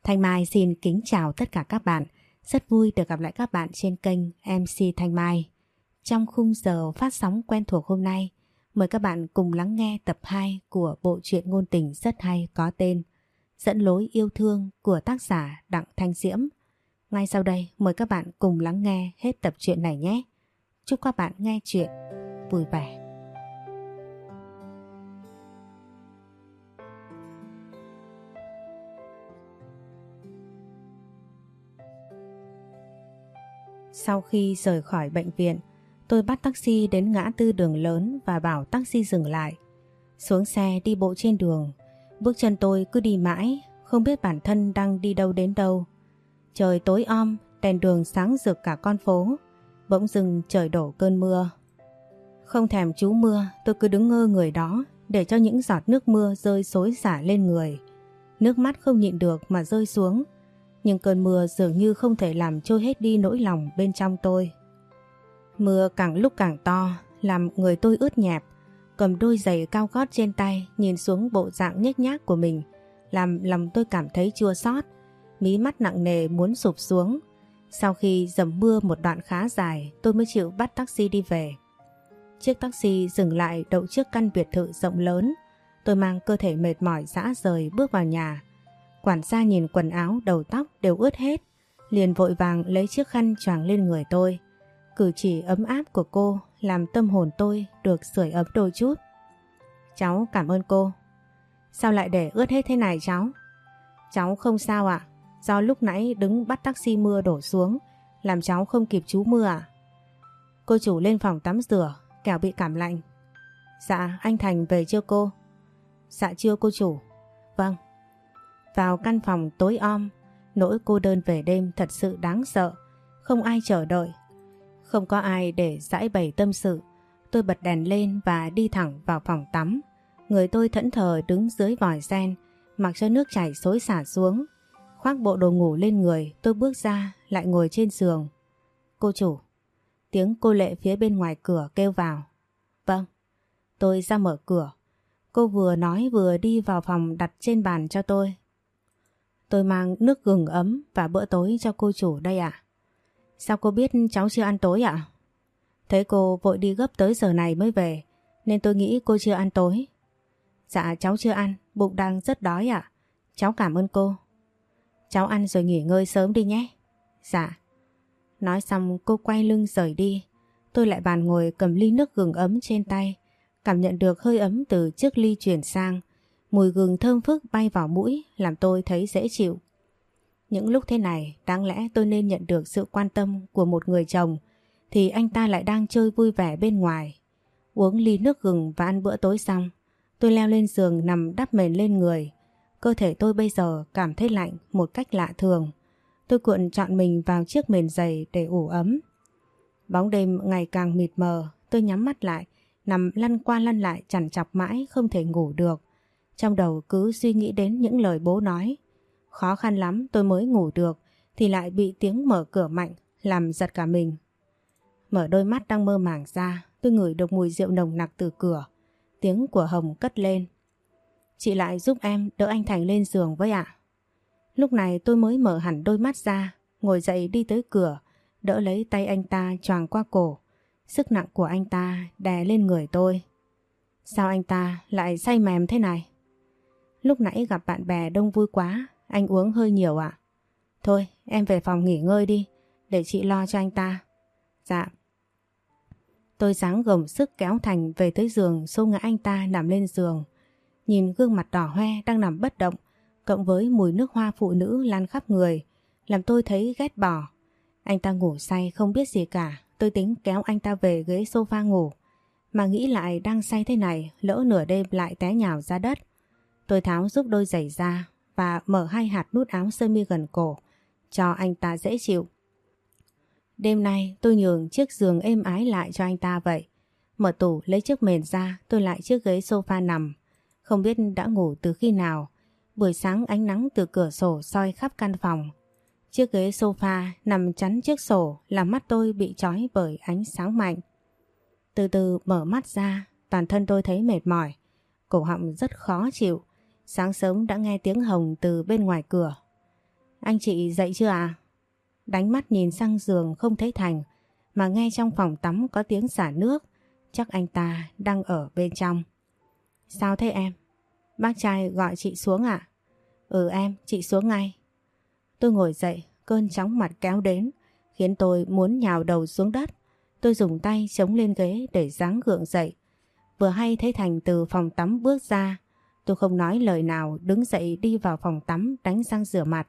Thanh Mai xin kính chào tất cả các bạn. Rất vui được gặp lại các bạn trên kênh MC Thanh Mai. Trong khung giờ phát sóng quen thuộc hôm nay, mời các bạn cùng lắng nghe tập 2 của bộ truyện ngôn tình rất hay có tên Dẫn lối yêu thương của tác giả Đặng Thanh Diễm. Ngay sau đây mời các bạn cùng lắng nghe hết tập truyện này nhé. Chúc các bạn nghe truyện vui vẻ. Sau khi rời khỏi bệnh viện, tôi bắt taxi đến ngã tư đường lớn và bảo taxi dừng lại. Xuống xe đi bộ trên đường, bước chân tôi cứ đi mãi, không biết bản thân đang đi đâu đến đâu. Trời tối om, đèn đường sáng rực cả con phố, bỗng dưng trời đổ cơn mưa. Không thèm trú mưa, tôi cứ đứng ngơ người đó để cho những giọt nước mưa rơi xối xả lên người. Nước mắt không nhịn được mà rơi xuống. Nhưng cơn mưa dường như không thể làm trôi hết đi nỗi lòng bên trong tôi. Mưa càng lúc càng to, làm người tôi ướt nhẹp. Cầm đôi giày cao gót trên tay, nhìn xuống bộ dạng nhếch nhác của mình, làm lòng tôi cảm thấy chua xót. Mí mắt nặng nề muốn sụp xuống. Sau khi dầm mưa một đoạn khá dài, tôi mới chịu bắt taxi đi về. Chiếc taxi dừng lại đậu trước căn biệt thự rộng lớn. Tôi mang cơ thể mệt mỏi rã rời bước vào nhà. Quản gia nhìn quần áo, đầu tóc đều ướt hết, liền vội vàng lấy chiếc khăn choàng lên người tôi. Cử chỉ ấm áp của cô làm tâm hồn tôi được sưởi ấm đôi chút. Cháu cảm ơn cô. Sao lại để ướt hết thế này cháu? Cháu không sao ạ, do lúc nãy đứng bắt taxi mưa đổ xuống, làm cháu không kịp trú mưa ạ. Cô chủ lên phòng tắm rửa, kẻo bị cảm lạnh. Dạ, anh Thành về chưa cô? Dạ chưa cô chủ. Vâng. Vào căn phòng tối om, nỗi cô đơn về đêm thật sự đáng sợ, không ai chờ đợi. Không có ai để giải bày tâm sự, tôi bật đèn lên và đi thẳng vào phòng tắm. Người tôi thẫn thờ đứng dưới vòi sen, mặc cho nước chảy xối xả xuống. Khoác bộ đồ ngủ lên người, tôi bước ra lại ngồi trên giường. Cô chủ. Tiếng cô Lệ phía bên ngoài cửa kêu vào. Vâng. Tôi ra mở cửa. Cô vừa nói vừa đi vào phòng đặt trên bàn cho tôi. Tôi mang nước gừng ấm và bữa tối cho cô chủ đây ạ. Sao cô biết cháu chưa ăn tối ạ? Thấy cô vội đi gấp tới giờ này mới về, nên tôi nghĩ cô chưa ăn tối. Dạ cháu chưa ăn, bụng đang rất đói ạ. Cháu cảm ơn cô. Cháu ăn rồi nghỉ ngơi sớm đi nhé. Dạ. Nói xong cô quay lưng rời đi. Tôi lại bàn ngồi cầm ly nước gừng ấm trên tay, cảm nhận được hơi ấm từ chiếc ly chuyển sang. Mùi gừng thơm phức bay vào mũi làm tôi thấy dễ chịu. Những lúc thế này đáng lẽ tôi nên nhận được sự quan tâm của một người chồng, thì anh ta lại đang chơi vui vẻ bên ngoài. Uống ly nước gừng và ăn bữa tối xong, tôi leo lên giường nằm đắp mền lên người. Cơ thể tôi bây giờ cảm thấy lạnh một cách lạ thường. Tôi cuộn trọn mình vào chiếc mền dày để ủ ấm. Bóng đêm ngày càng mịt mờ, tôi nhắm mắt lại, nằm lăn qua lăn lại trằn trọc mãi không thể ngủ được. Trong đầu cứ suy nghĩ đến những lời bố nói. Khó khăn lắm tôi mới ngủ được thì lại bị tiếng mở cửa mạnh làm giật cả mình. Mở đôi mắt đang mơ màng ra, tôi ngửi được mùi rượu nồng nặc từ cửa. Tiếng của Hồng cất lên. Chị lại giúp em đỡ anh Thành lên giường với ạ. Lúc này tôi mới mở hẳn đôi mắt ra, ngồi dậy đi tới cửa, đỡ lấy tay anh ta choàng qua cổ. Sức nặng của anh ta đè lên người tôi. Sao anh ta lại say mềm thế này? Lúc nãy gặp bạn bè đông vui quá, anh uống hơi nhiều ạ. Thôi em về phòng nghỉ ngơi đi, để chị lo cho anh ta. Dạ. Tôi ráng gồng sức kéo Thành về tới giường, xô ngã anh ta nằm lên giường. Nhìn gương mặt đỏ hoe đang nằm bất động, cộng với mùi nước hoa phụ nữ lan khắp người, làm tôi thấy ghét bỏ. Anh ta ngủ say không biết gì cả, tôi tính kéo anh ta về ghế sofa ngủ. Mà nghĩ lại đang say thế này, lỡ nửa đêm lại té nhào ra đất. Tôi tháo giúp đôi giày ra và mở hai hạt nút áo sơ mi gần cổ, cho anh ta dễ chịu. Đêm nay tôi nhường chiếc giường êm ái lại cho anh ta vậy. Mở tủ lấy chiếc mền ra, tôi lại chiếc ghế sofa nằm. Không biết đã ngủ từ khi nào. Buổi sáng ánh nắng từ cửa sổ soi khắp căn phòng. Chiếc ghế sofa nằm chắn chiếc sổ làm mắt tôi bị trói bởi ánh sáng mạnh. Từ từ mở mắt ra, toàn thân tôi thấy mệt mỏi. Cổ họng rất khó chịu. Sáng sớm đã nghe tiếng Hồng từ bên ngoài cửa. Anh chị dậy chưa à? Đánh mắt nhìn sang giường không thấy Thành, mà nghe trong phòng tắm có tiếng xả nước. Chắc anh ta đang ở bên trong. Sao thế em? Bác trai gọi chị xuống ạ? Ừ em, chị xuống ngay. Tôi ngồi dậy, cơn chóng mặt kéo đến, khiến tôi muốn nhào đầu xuống đất. Tôi dùng tay chống lên ghế để gắng gượng dậy. Vừa hay thấy Thành từ phòng tắm bước ra. Tôi không nói lời nào, đứng dậy đi vào phòng tắm đánh răng rửa mặt.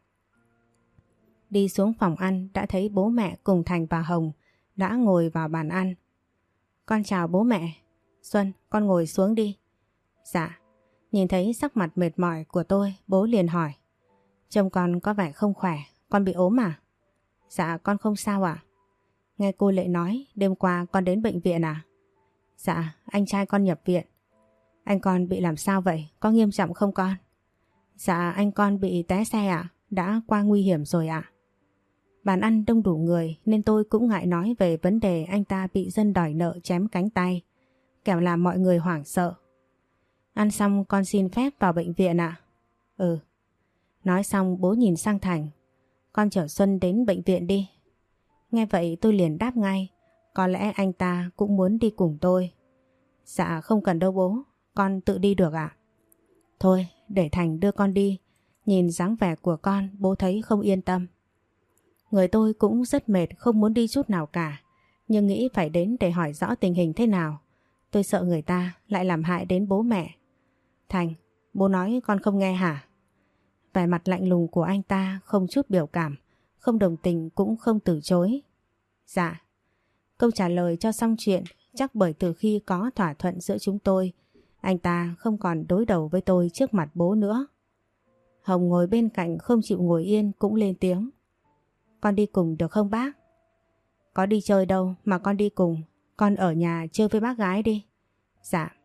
Đi xuống phòng ăn đã thấy bố mẹ cùng Thành và Hồng đã ngồi vào bàn ăn. Con chào bố mẹ. Xuân, con ngồi xuống đi. Dạ. Nhìn thấy sắc mặt mệt mỏi của tôi, bố liền hỏi. Trông con có vẻ không khỏe, con bị ốm à? Dạ con không sao ạ. Nghe cô Lệ nói đêm qua con đến bệnh viện à? Dạ, anh trai con nhập viện. Anh con bị làm sao vậy? Có nghiêm trọng không con? Dạ anh con bị té xe ạ, đã qua nguy hiểm rồi ạ. Bàn ăn đông đủ người nên tôi cũng ngại nói về vấn đề anh ta bị dân đòi nợ chém cánh tay, kẻo làm mọi người hoảng sợ. Ăn xong con xin phép vào bệnh viện ạ. Ừ. Nói xong bố nhìn sang Thành. Con chở Xuân đến bệnh viện đi. Nghe vậy tôi liền đáp ngay. Có lẽ anh ta cũng muốn đi cùng tôi. Dạ không cần đâu bố, con tự đi được ạ. Thôi để Thành đưa con đi. Nhìn dáng vẻ của con bố thấy không yên tâm. Người tôi cũng rất mệt, không muốn đi chút nào cả. Nhưng nghĩ phải đến để hỏi rõ tình hình thế nào. Tôi sợ người ta lại làm hại đến bố mẹ. Thành, bố nói con không nghe hả? Vẻ mặt lạnh lùng của anh ta không chút biểu cảm, không đồng tình cũng không từ chối. Dạ. Câu trả lời cho xong chuyện, chắc bởi từ khi có thỏa thuận giữa chúng tôi, anh ta không còn đối đầu với tôi trước mặt bố nữa. Hồng ngồi bên cạnh không chịu ngồi yên cũng lên tiếng. Con đi cùng được không bác? Có đi chơi đâu mà con đi cùng, con ở nhà chơi với bác gái đi. Dạ.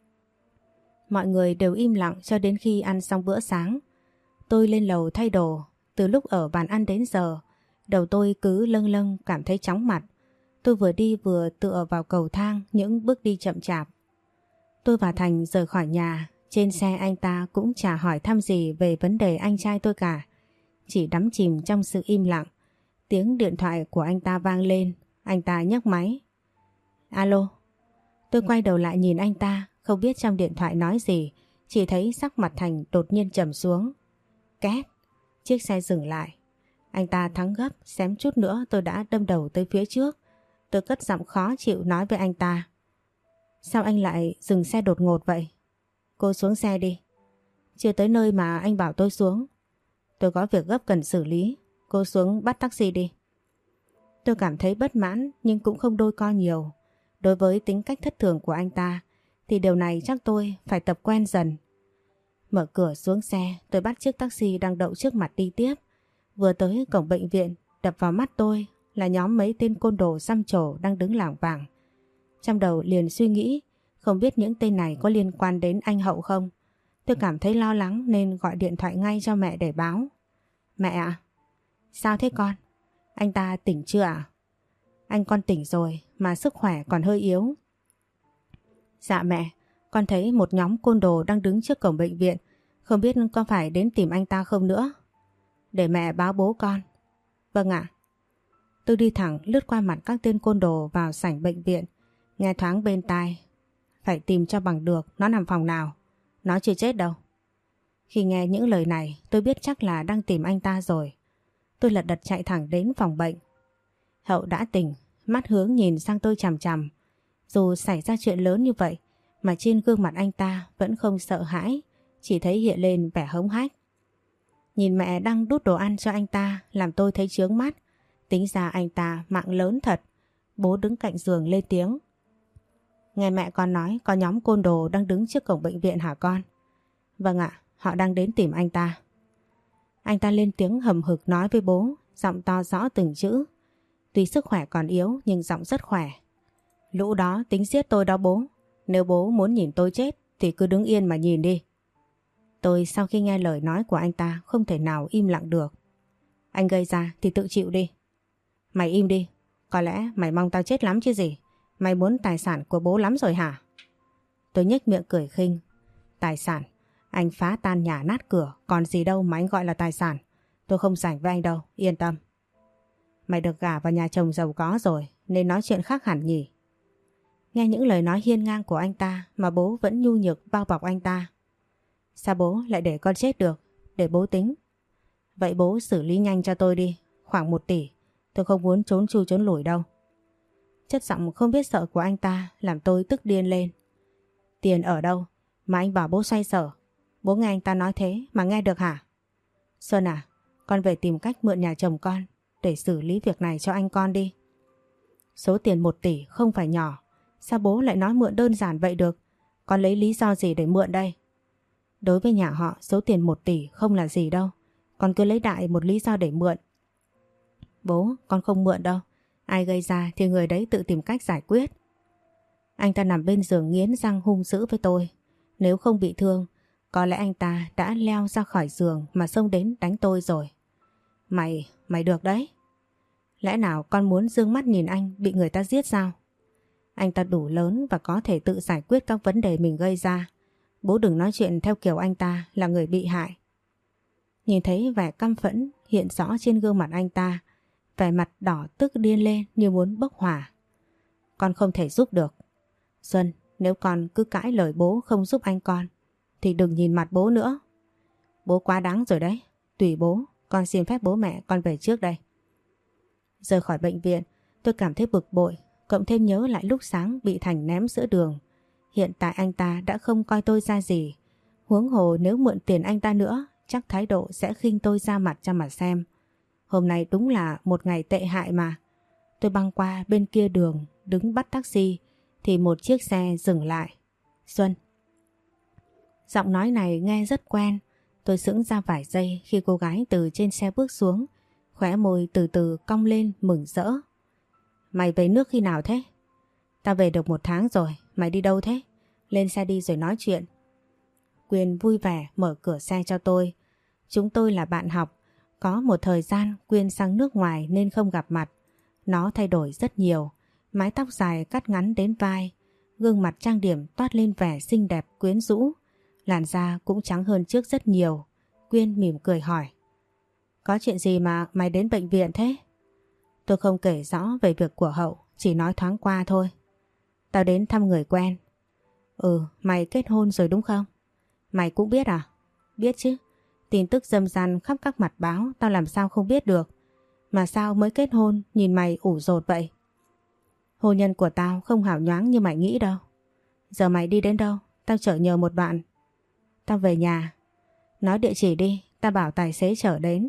Mọi người đều im lặng cho đến khi ăn xong bữa sáng. Tôi lên lầu thay đồ, từ lúc ở bàn ăn đến giờ, đầu tôi cứ lâng lâng cảm thấy chóng mặt. Tôi vừa đi vừa tựa vào cầu thang những bước đi chậm chạp. Tôi và Thành rời khỏi nhà, trên xe anh ta cũng chả hỏi thăm gì về vấn đề anh trai tôi cả. Chỉ đắm chìm trong sự im lặng. Tiếng điện thoại của anh ta vang lên, anh ta nhấc máy. Alo. Tôi quay đầu lại nhìn anh ta, không biết trong điện thoại nói gì, chỉ thấy sắc mặt Thành đột nhiên trầm xuống. Két, chiếc xe dừng lại. Anh ta thắng gấp, xém chút nữa tôi đã đâm đầu tới phía trước. Tôi cất giọng khó chịu nói với anh ta. Sao anh lại dừng xe đột ngột vậy? Cô xuống xe đi. Chưa tới nơi mà anh bảo tôi xuống. Tôi có việc gấp cần xử lý. Cô xuống bắt taxi đi. Tôi cảm thấy bất mãn nhưng cũng không đôi co nhiều. Đối với tính cách thất thường của anh ta thì điều này chắc tôi phải tập quen dần. Mở cửa xuống xe, tôi bắt chiếc taxi đang đậu trước mặt đi tiếp. Vừa tới cổng bệnh viện, đập vào mắt tôi là nhóm mấy tên côn đồ xăm trổ đang đứng lảng vảng. Trong đầu liền suy nghĩ, không biết những tên này có liên quan đến anh Hậu không? Tôi cảm thấy lo lắng nên gọi điện thoại ngay cho mẹ để báo. Mẹ ạ, sao thế con? Anh ta tỉnh chưa ạ? Anh con tỉnh rồi mà sức khỏe còn hơi yếu. Dạ mẹ, con thấy một nhóm côn đồ đang đứng trước cổng bệnh viện, không biết có phải đến tìm anh ta không nữa. Để mẹ báo bố con. Vâng ạ. Tôi đi thẳng lướt qua mặt các tên côn đồ vào sảnh bệnh viện, nghe thoáng bên tai. Phải tìm cho bằng được nó nằm phòng nào, nó chưa chết đâu. Khi nghe những lời này tôi biết chắc là đang tìm anh ta rồi. Tôi lật đật chạy thẳng đến phòng bệnh. Hậu đã tỉnh, mắt hướng nhìn sang tôi chằm chằm. Dù xảy ra chuyện lớn như vậy mà trên gương mặt anh ta vẫn không sợ hãi, chỉ thấy hiện lên vẻ hống hách. Nhìn mẹ đang đút đồ ăn cho anh ta làm tôi thấy chướng mắt. Tính ra anh ta mạng lớn thật. Bố đứng cạnh giường lên tiếng. Nghe mẹ con nói có nhóm côn đồ đang đứng trước cổng bệnh viện hả con? Vâng ạ, họ đang đến tìm anh ta. Anh ta lên tiếng hầm hực nói với bố, giọng to rõ từng chữ. Tuy sức khỏe còn yếu nhưng giọng rất khỏe. Lũ đó tính giết tôi đó bố. Nếu bố muốn nhìn tôi chết thì cứ đứng yên mà nhìn đi. Tôi sau khi nghe lời nói của anh ta không thể nào im lặng được. Anh gây ra thì tự chịu đi. Mày im đi. Có lẽ mày mong tao chết lắm chứ gì. Mày muốn tài sản của bố lắm rồi hả? Tôi nhếch miệng cười khinh. Tài sản? Anh phá tan nhà nát cửa, còn gì đâu mà anh gọi là tài sản. Tôi không rảnh với anh đâu, yên tâm. Mày được gả vào nhà chồng giàu có rồi nên nói chuyện khác hẳn nhỉ. Nghe những lời nói hiên ngang của anh ta mà bố vẫn nhu nhược bao bọc anh ta. Sao bố lại để con chết được? Để bố tính. Vậy bố xử lý nhanh cho tôi đi. Khoảng 1 tỷ. Tôi không muốn trốn chui trốn lủi đâu. Chất giọng không biết sợ của anh ta làm tôi tức điên lên. Tiền ở đâu mà anh bảo bố xoay sở? Bố nghe anh ta nói thế mà nghe được hả? Xuân à, con về tìm cách mượn nhà chồng con để xử lý việc này cho anh con đi. Số tiền 1 tỷ không phải nhỏ. Sao bố lại nói mượn đơn giản vậy được? Con lấy lý do gì để mượn đây? Đối với nhà họ số tiền 1 tỷ không là gì đâu. Con cứ lấy đại một lý do để mượn. Bố, con không mượn đâu. Ai gây ra thì người đấy tự tìm cách giải quyết. Anh ta nằm bên giường nghiến răng hung dữ với tôi. Nếu không bị thương, có lẽ anh ta đã leo ra khỏi giường mà xông đến đánh tôi rồi. Mày được đấy. Lẽ nào con muốn dương mắt nhìn anh bị người ta giết sao? Anh ta đủ lớn và có thể tự giải quyết các vấn đề mình gây ra. Bố đừng nói chuyện theo kiểu anh ta là người bị hại. Nhìn thấy vẻ căm phẫn hiện rõ trên gương mặt anh ta, vẻ mặt đỏ tức điên lên như muốn bốc hỏa. Con không thể giúp được. Xuân, nếu con cứ cãi lời bố không giúp anh con, thì đừng nhìn mặt bố nữa. Bố quá đáng rồi đấy. Tùy bố, con xin phép bố mẹ con về trước đây. Rời khỏi bệnh viện, tôi cảm thấy bực bội, cộng thêm nhớ lại lúc sáng bị Thành ném giữa đường. Hiện tại anh ta đã không coi tôi ra gì. Huống hồ nếu mượn tiền anh ta nữa, chắc thái độ sẽ khinh tôi ra mặt cho mà xem. Hôm nay đúng là một ngày tệ hại mà. Tôi băng qua bên kia đường, đứng bắt taxi, thì một chiếc xe dừng lại. Xuân. Giọng nói này nghe rất quen. Tôi sững ra vài giây khi cô gái từ trên xe bước xuống, khóe môi từ từ cong lên mừng rỡ. Mày về nước khi nào thế? Tao về được 1 tháng rồi, mày đi đâu thế? Lên xe đi rồi nói chuyện. Quyên vui vẻ mở cửa xe cho tôi. Chúng tôi là bạn học. Có một thời gian Quyên sang nước ngoài nên không gặp mặt. Nó thay đổi rất nhiều. Mái tóc dài cắt ngắn đến vai. Gương mặt trang điểm toát lên vẻ xinh đẹp quyến rũ. Làn da cũng trắng hơn trước rất nhiều. Quyên mỉm cười hỏi. Có chuyện gì mà mày đến bệnh viện thế? Tôi không kể rõ về việc của Hậu, chỉ nói thoáng qua thôi. Tao đến thăm người quen. Mày kết hôn rồi đúng không? Mày cũng biết à? Biết chứ. Tin tức râm ran khắp các mặt báo, tao làm sao không biết được. Mà sao mới kết hôn nhìn mày ủ rột vậy? Hôn nhân của tao không hào nhoáng như mày nghĩ đâu. Giờ mày đi đến đâu? Tao chở nhờ một đoạn. Tao về nhà. Nói địa chỉ đi, tao bảo tài xế chở đến.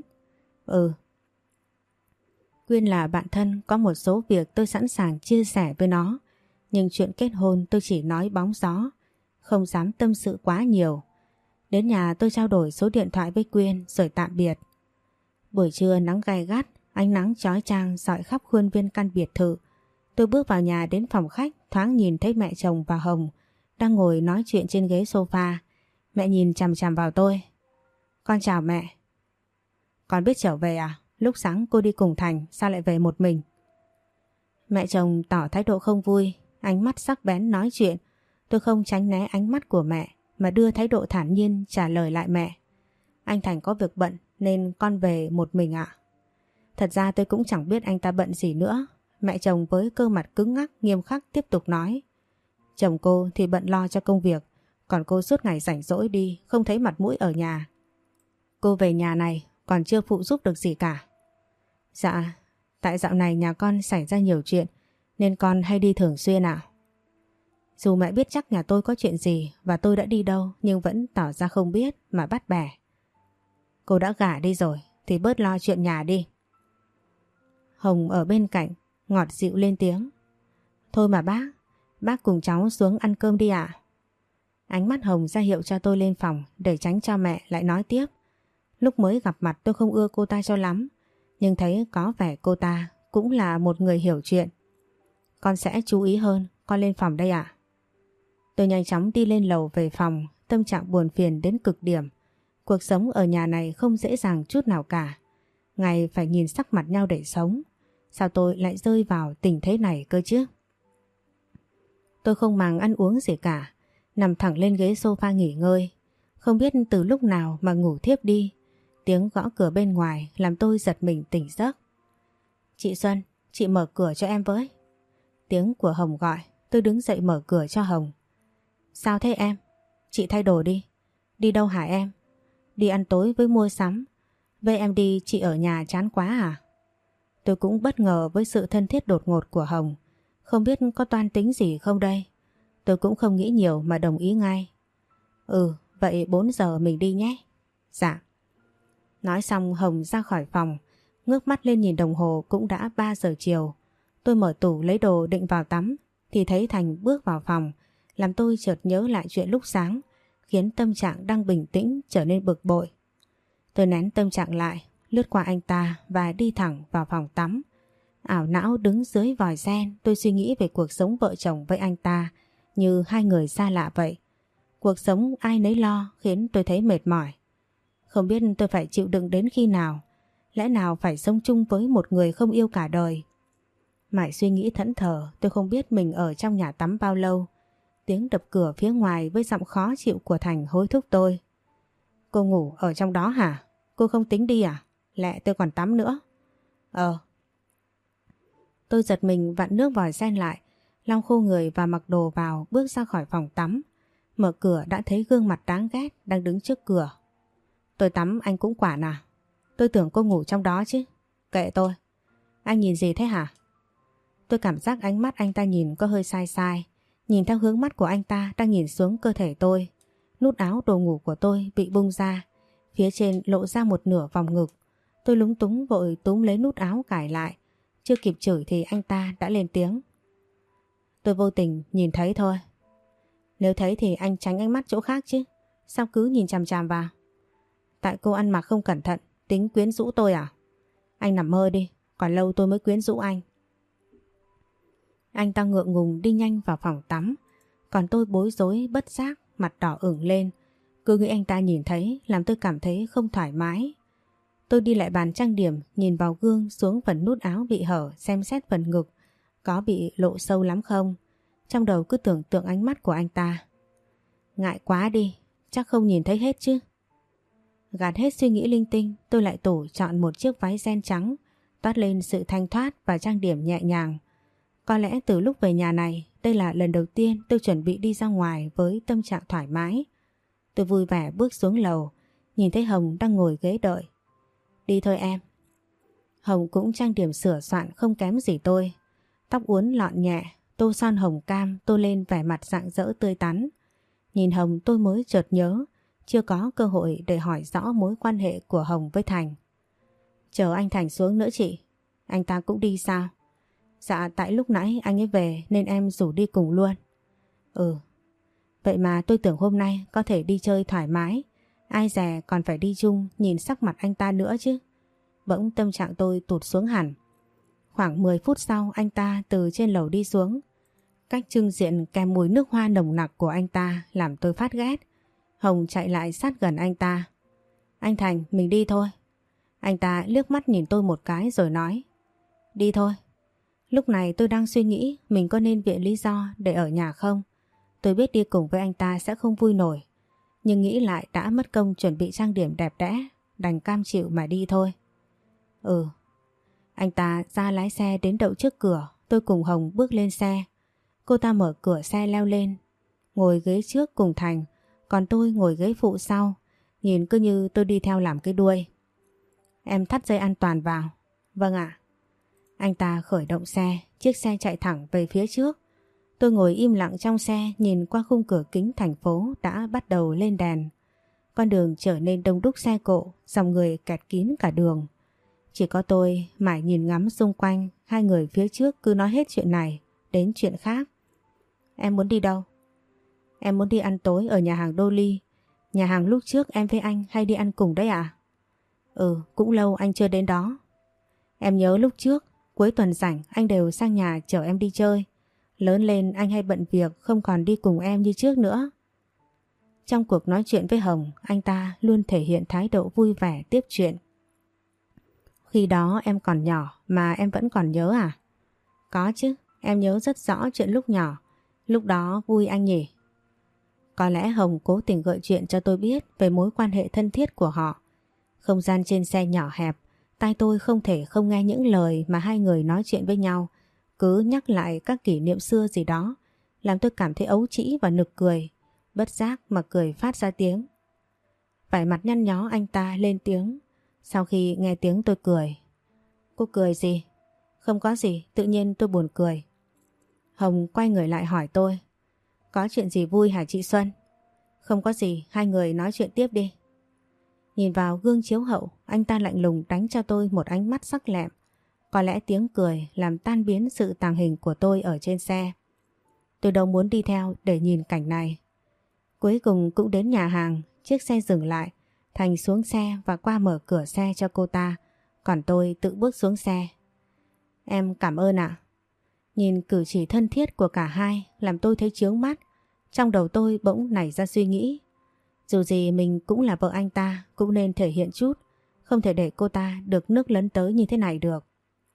Quyên là bạn thân, có một số việc tôi sẵn sàng chia sẻ với nó. Nhưng chuyện kết hôn tôi chỉ nói bóng gió, không dám tâm sự quá nhiều. Đến nhà tôi trao đổi số điện thoại với Quyên rồi tạm biệt. Buổi trưa nắng gay gắt, ánh nắng chói chang rọi khắp khuôn viên căn biệt thự. Tôi bước vào nhà đến phòng khách, thoáng nhìn thấy mẹ chồng và Hồng đang ngồi nói chuyện trên ghế sofa. Mẹ nhìn chằm chằm vào tôi. Con chào mẹ. Con biết trở về à? Lúc sáng cô đi cùng Thành, sao lại về một mình? Mẹ chồng tỏ thái độ không vui, ánh mắt sắc bén nói chuyện. Tôi không tránh né ánh mắt của mẹ mà đưa thái độ thản nhiên trả lời lại mẹ. Anh Thành có việc bận nên con về một mình ạ. Thật ra tôi cũng chẳng biết anh ta bận gì nữa. Mẹ chồng với cơ mặt cứng ngắc nghiêm khắc tiếp tục nói. Chồng cô thì bận lo cho công việc, còn cô suốt ngày rảnh rỗi đi, không thấy mặt mũi ở nhà. Cô về nhà này còn chưa phụ giúp được gì cả. Dạ, tại dạo này nhà con xảy ra nhiều chuyện nên con hay đi thường xuyên ạ. Dù mẹ biết chắc nhà tôi có chuyện gì và tôi đã đi đâu nhưng vẫn tỏ ra không biết mà bắt bẻ. Cô đã gả đi rồi thì bớt lo chuyện nhà đi. Hồng ở bên cạnh ngọt dịu lên tiếng. Thôi mà bác cùng cháu xuống ăn cơm đi ạ. Ánh mắt Hồng ra hiệu cho tôi lên phòng để tránh cho mẹ lại nói tiếp. Lúc mới gặp mặt tôi không ưa cô ta cho lắm, nhưng thấy có vẻ cô ta cũng là một người hiểu chuyện. Con sẽ chú ý hơn, con lên phòng đây ạ. Tôi nhanh chóng đi lên lầu về phòng, tâm trạng buồn phiền đến cực điểm. Cuộc sống ở nhà này không dễ dàng chút nào cả. Ngày phải nhìn sắc mặt nhau để sống. Sao tôi lại rơi vào tình thế này cơ chứ? Tôi không màng ăn uống gì cả, nằm thẳng lên ghế sofa nghỉ ngơi. Không biết từ lúc nào mà ngủ thiếp đi. Tiếng gõ cửa bên ngoài làm tôi giật mình tỉnh giấc. Chị Xuân, chị mở cửa cho em với. Tiếng của Hồng gọi, tôi đứng dậy mở cửa cho Hồng. Sao thế em? Chị thay đồ đi. Đi đâu hả em? Đi ăn tối với mua sắm. Vậy em đi, chị ở nhà chán quá à? Tôi cũng bất ngờ với sự thân thiết đột ngột của Hồng. Không biết có toan tính gì không đây? Tôi cũng không nghĩ nhiều mà đồng ý ngay. Vậy 4 giờ mình đi nhé. Dạ. Nói xong Hồng ra khỏi phòng, ngước mắt lên nhìn đồng hồ cũng đã 3 giờ chiều. Tôi mở tủ lấy đồ định vào tắm thì thấy Thành bước vào phòng, làm tôi chợt nhớ lại chuyện lúc sáng, khiến tâm trạng đang bình tĩnh trở nên bực bội. Tôi nén tâm trạng lại, lướt qua anh ta và đi thẳng vào phòng tắm. Ảo não đứng dưới vòi sen, tôi suy nghĩ về cuộc sống vợ chồng với anh ta như hai người xa lạ vậy. Cuộc sống ai nấy lo khiến tôi thấy mệt mỏi. Không biết tôi phải chịu đựng đến khi nào, lẽ nào phải sống chung với một người không yêu cả đời. Mãi suy nghĩ thẫn thờ, tôi không biết mình ở trong nhà tắm bao lâu. Tiếng đập cửa phía ngoài với giọng khó chịu của Thành hối thúc tôi. Cô ngủ ở trong đó hả? Cô không tính đi à? Lẹ tôi còn tắm nữa. Tôi giật mình vặn nước vòi sen lại, lau khô người và mặc đồ vào, bước ra khỏi phòng tắm. Mở cửa đã thấy gương mặt đáng ghét đang đứng trước cửa. Tôi tắm anh cũng quản à? Tôi tưởng cô ngủ trong đó chứ. Kệ tôi. Anh nhìn gì thế hả? Tôi cảm giác ánh mắt anh ta nhìn có hơi sai sai. Nhìn theo hướng mắt của anh ta đang nhìn xuống cơ thể tôi. Nút áo đồ ngủ của tôi bị bung ra. Phía trên lộ ra một nửa vòng ngực. Tôi lúng túng vội túm lấy nút áo cài lại. Chưa kịp chửi thì anh ta đã lên tiếng. Tôi vô tình nhìn thấy thôi. Nếu thấy thì anh tránh ánh mắt chỗ khác chứ. Sao cứ nhìn chằm chằm vào? Tại cô ăn mặc không cẩn thận, tính quyến rũ tôi à? Anh nằm mơ đi, còn lâu tôi mới quyến rũ anh. Anh ta ngượng ngùng đi nhanh vào phòng tắm. Còn tôi bối rối bất giác, mặt đỏ ửng lên. Cứ nghĩ anh ta nhìn thấy làm tôi cảm thấy không thoải mái. Tôi đi lại bàn trang điểm, nhìn vào gương xuống phần nút áo bị hở, xem xét phần ngực. Có bị lộ sâu lắm không? Trong đầu cứ tưởng tượng ánh mắt của anh ta. Ngại quá đi, chắc không nhìn thấy hết chứ. Gạt hết suy nghĩ linh tinh, tôi lại tủ chọn một chiếc váy ren trắng, toát lên sự thanh thoát và trang điểm nhẹ nhàng. Có lẽ từ lúc về nhà này, đây là lần đầu tiên tôi chuẩn bị đi ra ngoài với tâm trạng thoải mái. Tôi vui vẻ bước xuống lầu, nhìn thấy Hồng đang ngồi ghế đợi. Đi thôi em. Hồng cũng trang điểm sửa soạn không kém gì tôi. Tóc uốn lọn nhẹ, tô son hồng cam tô lên vẻ mặt rạng rỡ tươi tắn. Nhìn Hồng tôi mới chợt nhớ, chưa có cơ hội để hỏi rõ mối quan hệ của Hồng với Thành. Chờ anh Thành xuống nữa chị. Anh ta cũng đi sao? Dạ tại lúc nãy anh ấy về nên em rủ đi cùng luôn. Vậy mà tôi tưởng hôm nay có thể đi chơi thoải mái. Ai dè còn phải đi chung nhìn sắc mặt anh ta nữa chứ. Bỗng tâm trạng tôi tụt xuống hẳn. Khoảng 10 phút sau anh ta từ trên lầu đi xuống. Cách trưng diện kèm mùi nước hoa nồng nặc của anh ta làm tôi phát ghét. Hồng chạy lại sát gần anh ta. Anh Thành, mình đi thôi. Anh ta liếc mắt nhìn tôi một cái rồi nói. Đi thôi. Lúc này tôi đang suy nghĩ mình có nên viện lý do để ở nhà không. Tôi biết đi cùng với anh ta sẽ không vui nổi. Nhưng nghĩ lại đã mất công chuẩn bị trang điểm đẹp đẽ, đành cam chịu mà đi thôi. Anh ta ra lái xe đến đậu trước cửa, tôi cùng Hồng bước lên xe. Cô ta mở cửa xe leo lên, ngồi ghế trước cùng Thành, còn tôi ngồi ghế phụ sau, nhìn cứ như tôi đi theo làm cái đuôi. Em thắt dây an toàn vào. Vâng ạ. Anh ta khởi động xe, chiếc xe chạy thẳng về phía trước. Tôi ngồi im lặng trong xe nhìn qua khung cửa kính thành phố đã bắt đầu lên đèn. Con đường trở nên đông đúc xe cộ, dòng người kẹt kín cả đường. Chỉ có tôi mãi nhìn ngắm xung quanh, hai người phía trước cứ nói hết chuyện này đến chuyện khác. Em muốn đi đâu? Em muốn đi ăn tối ở nhà hàng Dolly, nhà hàng lúc trước em với anh hay đi ăn cùng đấy à? Cũng lâu anh chưa đến đó. Em nhớ lúc trước, cuối tuần rảnh anh đều sang nhà chở em đi chơi. Lớn lên anh hay bận việc không còn đi cùng em như trước nữa. Trong cuộc nói chuyện với Hồng, anh ta luôn thể hiện thái độ vui vẻ tiếp chuyện. Khi đó em còn nhỏ mà em vẫn còn nhớ à? Có chứ, em nhớ rất rõ chuyện lúc nhỏ. Lúc đó vui anh nhỉ? Có lẽ Hồng cố tình gợi chuyện cho tôi biết về mối quan hệ thân thiết của họ. Không gian trên xe nhỏ hẹp, tai tôi không thể không nghe những lời mà hai người nói chuyện với nhau, cứ nhắc lại các kỷ niệm xưa gì đó, làm tôi cảm thấy ấu trĩ và nực cười, bất giác mà cười phát ra tiếng. Vẻ mặt nhăn nhó anh ta lên tiếng, sau khi nghe tiếng tôi cười. Cô cười gì? Không có gì, tự nhiên tôi buồn cười. Hồng quay người lại hỏi tôi, có chuyện gì vui hả chị Xuân? Không có gì, hai người nói chuyện tiếp đi. Nhìn vào gương chiếu hậu, anh ta lạnh lùng đánh cho tôi một ánh mắt sắc lẹm. Có lẽ tiếng cười làm tan biến sự tàng hình của tôi ở trên xe. Tôi đâu muốn đi theo để nhìn cảnh này. Cuối cùng cũng đến nhà hàng, chiếc xe dừng lại. Thành xuống xe và qua mở cửa xe cho cô ta, còn tôi tự bước xuống xe. Em cảm ơn ạ. Nhìn cử chỉ thân thiết của cả hai làm tôi thấy chướng mắt. Trong đầu tôi bỗng nảy ra suy nghĩ. Dù gì mình cũng là vợ anh ta, cũng nên thể hiện chút. Không thể để cô ta được nước lấn tới như thế này được.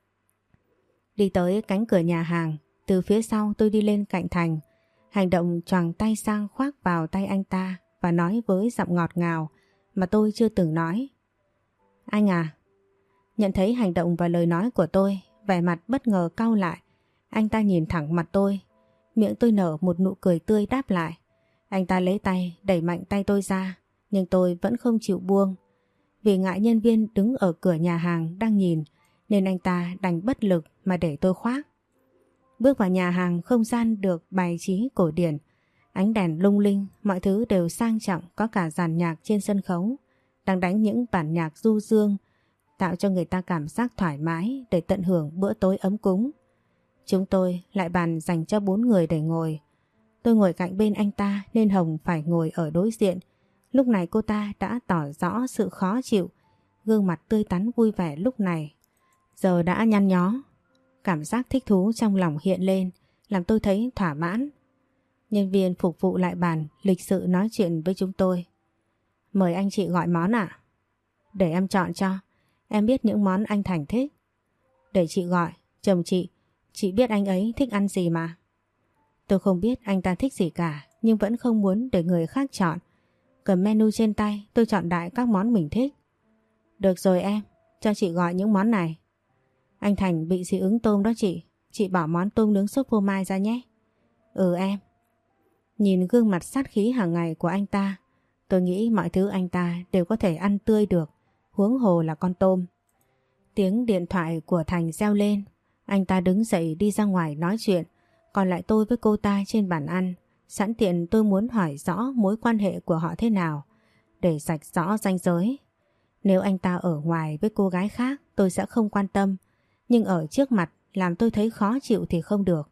Đi tới cánh cửa nhà hàng, từ phía sau tôi đi lên cạnh Thành. Hành động choàng tay sang khoác vào tay anh ta và nói với giọng ngọt ngào mà tôi chưa từng nói. Anh à. Nhận thấy hành động và lời nói của tôi, vẻ mặt bất ngờ cau lại. Anh ta nhìn thẳng mặt tôi, miệng tôi nở một nụ cười tươi đáp lại. Anh ta lấy tay đẩy mạnh tay tôi ra, nhưng tôi vẫn không chịu buông. Vì ngại nhân viên đứng ở cửa nhà hàng đang nhìn, nên anh ta đành bất lực mà để tôi khoác. Bước vào nhà hàng, không gian được bài trí cổ điển, ánh đèn lung linh, mọi thứ đều sang trọng, có cả dàn nhạc trên sân khấu đang đánh những bản nhạc du dương, tạo cho người ta cảm giác thoải mái để tận hưởng bữa tối ấm cúng. Chúng tôi lại bàn dành cho 4 người để ngồi. Tôi ngồi cạnh bên anh ta nên Hồng phải ngồi ở đối diện. Lúc này cô ta đã tỏ rõ sự khó chịu, gương mặt tươi tắn vui vẻ lúc này giờ đã nhăn nhó. Cảm giác thích thú trong lòng hiện lên, làm tôi thấy thỏa mãn. Nhân viên phục vụ lại bàn lịch sự nói chuyện với chúng tôi. Mời anh chị gọi món ạ. Để em chọn cho, em biết những món anh Thành thích. Để chị gọi, chồng chị biết anh ấy thích ăn gì mà. Tôi không biết anh ta thích gì cả, nhưng vẫn không muốn để người khác chọn. Cầm menu trên tay, tôi chọn đại các món mình thích. Được rồi em, cho chị gọi những món này. Anh Thành bị dị ứng tôm đó chị bỏ món tôm nướng sốt phô mai ra nhé. Ừ em. Nhìn gương mặt sát khí hàng ngày của anh ta, tôi nghĩ mọi thứ anh ta đều có thể ăn tươi được, huống hồ là con tôm. Tiếng điện thoại của Thành reo lên, anh ta đứng dậy đi ra ngoài nói chuyện, còn lại tôi với cô ta trên bàn ăn. Sẵn tiện tôi muốn hỏi rõ mối quan hệ của họ thế nào, để rạch rõ ranh giới. Nếu anh ta ở ngoài với cô gái khác tôi sẽ không quan tâm, nhưng ở trước mặt làm tôi thấy khó chịu thì không được.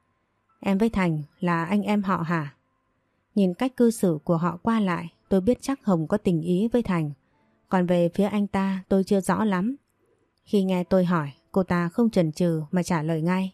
Em với Thành là anh em họ hả? Nhìn cách cư xử của họ qua lại, tôi biết chắc Hồng có tình ý với Thành. Còn về phía anh ta tôi chưa rõ lắm. Khi nghe tôi hỏi, cô ta không chần chừ mà trả lời ngay.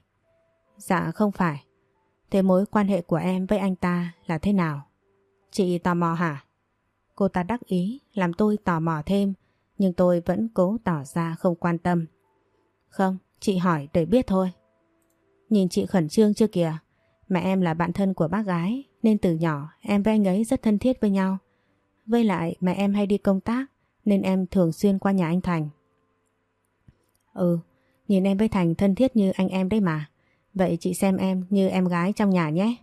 Dạ không phải. Thế mối quan hệ của em với anh ta là thế nào? Chị tò mò hả? Cô ta đắc ý làm tôi tò mò thêm, nhưng tôi vẫn cố tỏ ra không quan tâm. Không, chị hỏi để biết thôi. Nhìn chị khẩn trương chưa kìa. Mẹ em là bạn thân của bác gái, nên từ nhỏ em với anh ấy rất thân thiết với nhau. Với lại mẹ em hay đi công tác, nên em thường xuyên qua nhà anh Thành. Ừ, nhìn em với Thành thân thiết như anh em đấy mà. Vậy chị xem em như em gái trong nhà nhé.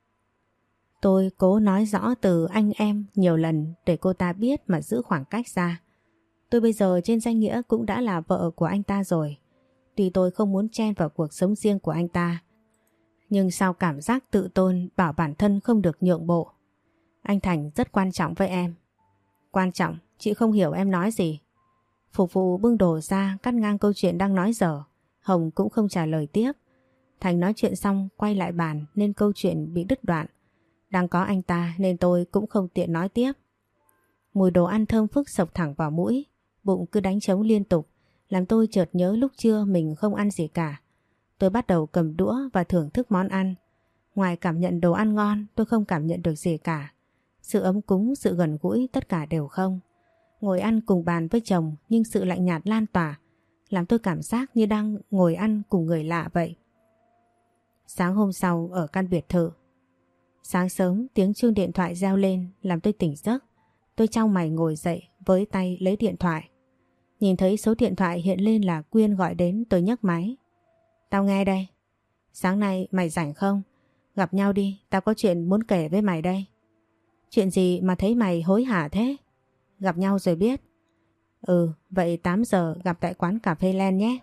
Tôi cố nói rõ từ anh em nhiều lần để cô ta biết mà giữ khoảng cách ra. Tôi bây giờ trên danh nghĩa cũng đã là vợ của anh ta rồi. Tuy tôi không muốn chen vào cuộc sống riêng của anh ta, nhưng sao cảm giác tự tôn bảo bản thân không được nhượng bộ. Anh Thành rất quan trọng với em. Quan trọng? Chị không hiểu em nói gì. Phục vụ bưng đồ ra cắt ngang câu chuyện đang nói dở. Hồng cũng không trả lời tiếp. Thành nói chuyện xong quay lại bàn nên câu chuyện bị đứt đoạn. Đang có anh ta nên tôi cũng không tiện nói tiếp. Mùi đồ ăn thơm phức sộc thẳng vào mũi, bụng cứ đánh trống liên tục, làm tôi chợt nhớ lúc trưa mình không ăn gì cả. Tôi bắt đầu cầm đũa và thưởng thức món ăn. Ngoài cảm nhận đồ ăn ngon, tôi không cảm nhận được gì cả. Sự ấm cúng, sự gần gũi, tất cả đều không. Ngồi ăn cùng bàn với chồng nhưng sự lạnh nhạt lan tỏa, làm tôi cảm giác như đang ngồi ăn cùng người lạ vậy. Sáng hôm sau ở căn biệt thự. Sáng sớm tiếng chuông điện thoại reo lên làm tôi tỉnh giấc. Tôi chau mày ngồi dậy với tay lấy điện thoại. Nhìn thấy số điện thoại hiện lên là Quyên gọi đến, tôi nhấc máy. Tao nghe đây. Sáng nay mày rảnh không? Gặp nhau đi, tao có chuyện muốn kể với mày đây. Chuyện gì mà thấy mày hối hả thế? Gặp nhau rồi biết. Ừ, vậy 8 giờ gặp tại quán cà phê Len nhé.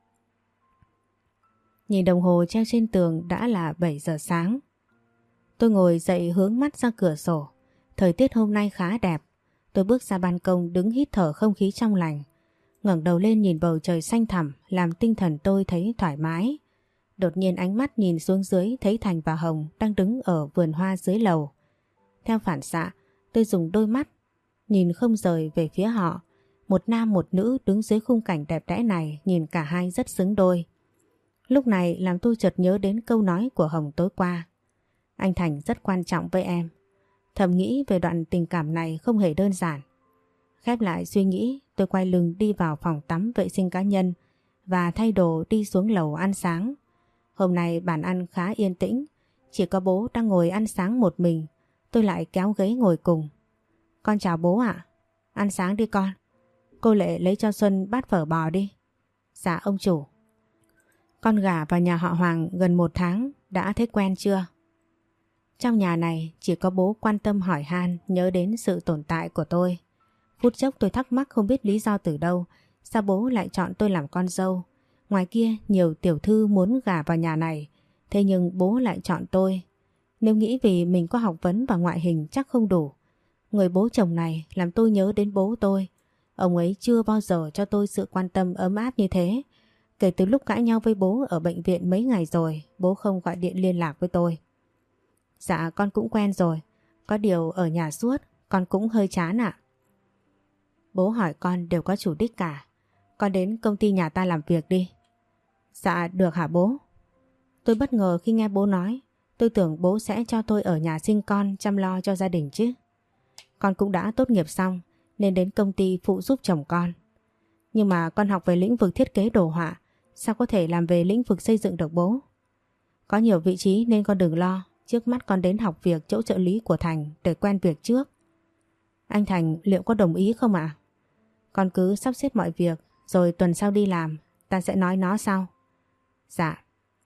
Nhìn đồng hồ treo trên tường đã là 7 giờ sáng. Tôi ngồi dậy hướng mắt ra cửa sổ. Thời tiết hôm nay khá đẹp. Tôi bước ra ban công đứng hít thở không khí trong lành. Ngẩng đầu lên nhìn bầu trời xanh thẳm làm tinh thần tôi thấy thoải mái. Đột nhiên ánh mắt nhìn xuống dưới thấy Thành và Hồng đang đứng ở vườn hoa dưới lầu. Theo phản xạ, tôi dùng đôi mắt nhìn không rời về phía họ. Một nam một nữ đứng dưới khung cảnh đẹp đẽ này, nhìn cả hai rất xứng đôi. Lúc này làm tôi chợt nhớ đến câu nói của Hồng tối qua. Anh Thành rất quan trọng với em. Thầm nghĩ về đoạn tình cảm này không hề đơn giản. Khép lại suy nghĩ, tôi quay lưng đi vào phòng tắm vệ sinh cá nhân và thay đồ đi xuống lầu ăn sáng. Hôm nay bàn ăn khá yên tĩnh, chỉ có bố đang ngồi ăn sáng một mình. Tôi lại kéo ghế ngồi cùng. Con chào bố ạ. Ăn sáng đi con. Cô Lệ lấy cho Xuân bát phở bò đi. Dạ ông chủ. Con gả vào nhà họ Hoàng gần 1 tháng, đã thấy quen chưa? Trong nhà này chỉ có bố quan tâm hỏi han, nhớ đến sự tồn tại của tôi. Phút chốc tôi thắc mắc không biết lý do từ đâu, sao bố lại chọn tôi làm con dâu. Ngoài kia nhiều tiểu thư muốn gả vào nhà này, thế nhưng bố lại chọn tôi. Nếu nghĩ vì mình có học vấn và ngoại hình chắc không đủ. Người bố chồng này làm tôi nhớ đến bố tôi. Ông ấy chưa bao giờ cho tôi sự quan tâm ấm áp như thế. Kể từ lúc cãi nhau với bố ở bệnh viện mấy ngày rồi, bố không gọi điện liên lạc với tôi. Dạ con cũng quen rồi, có điều ở nhà suốt, con cũng hơi chán ạ. Bố hỏi con đều có chủ đích cả. Con đến công ty nhà ta làm việc đi. Dạ được hả bố? Tôi bất ngờ khi nghe bố nói. Tôi tưởng bố sẽ cho tôi ở nhà sinh con chăm lo cho gia đình chứ. Con cũng đã tốt nghiệp xong nên đến công ty phụ giúp chồng con. Nhưng mà con học về lĩnh vực thiết kế đồ họa, sao có thể làm về lĩnh vực xây dựng được bố? Có nhiều vị trí nên con đừng lo. Trước mắt con đến học việc chỗ trợ lý của Thành để quen việc trước. Anh Thành liệu có đồng ý không ạ? Con cứ sắp xếp mọi việc rồi tuần sau đi làm, ta sẽ nói nó sau. Dạ.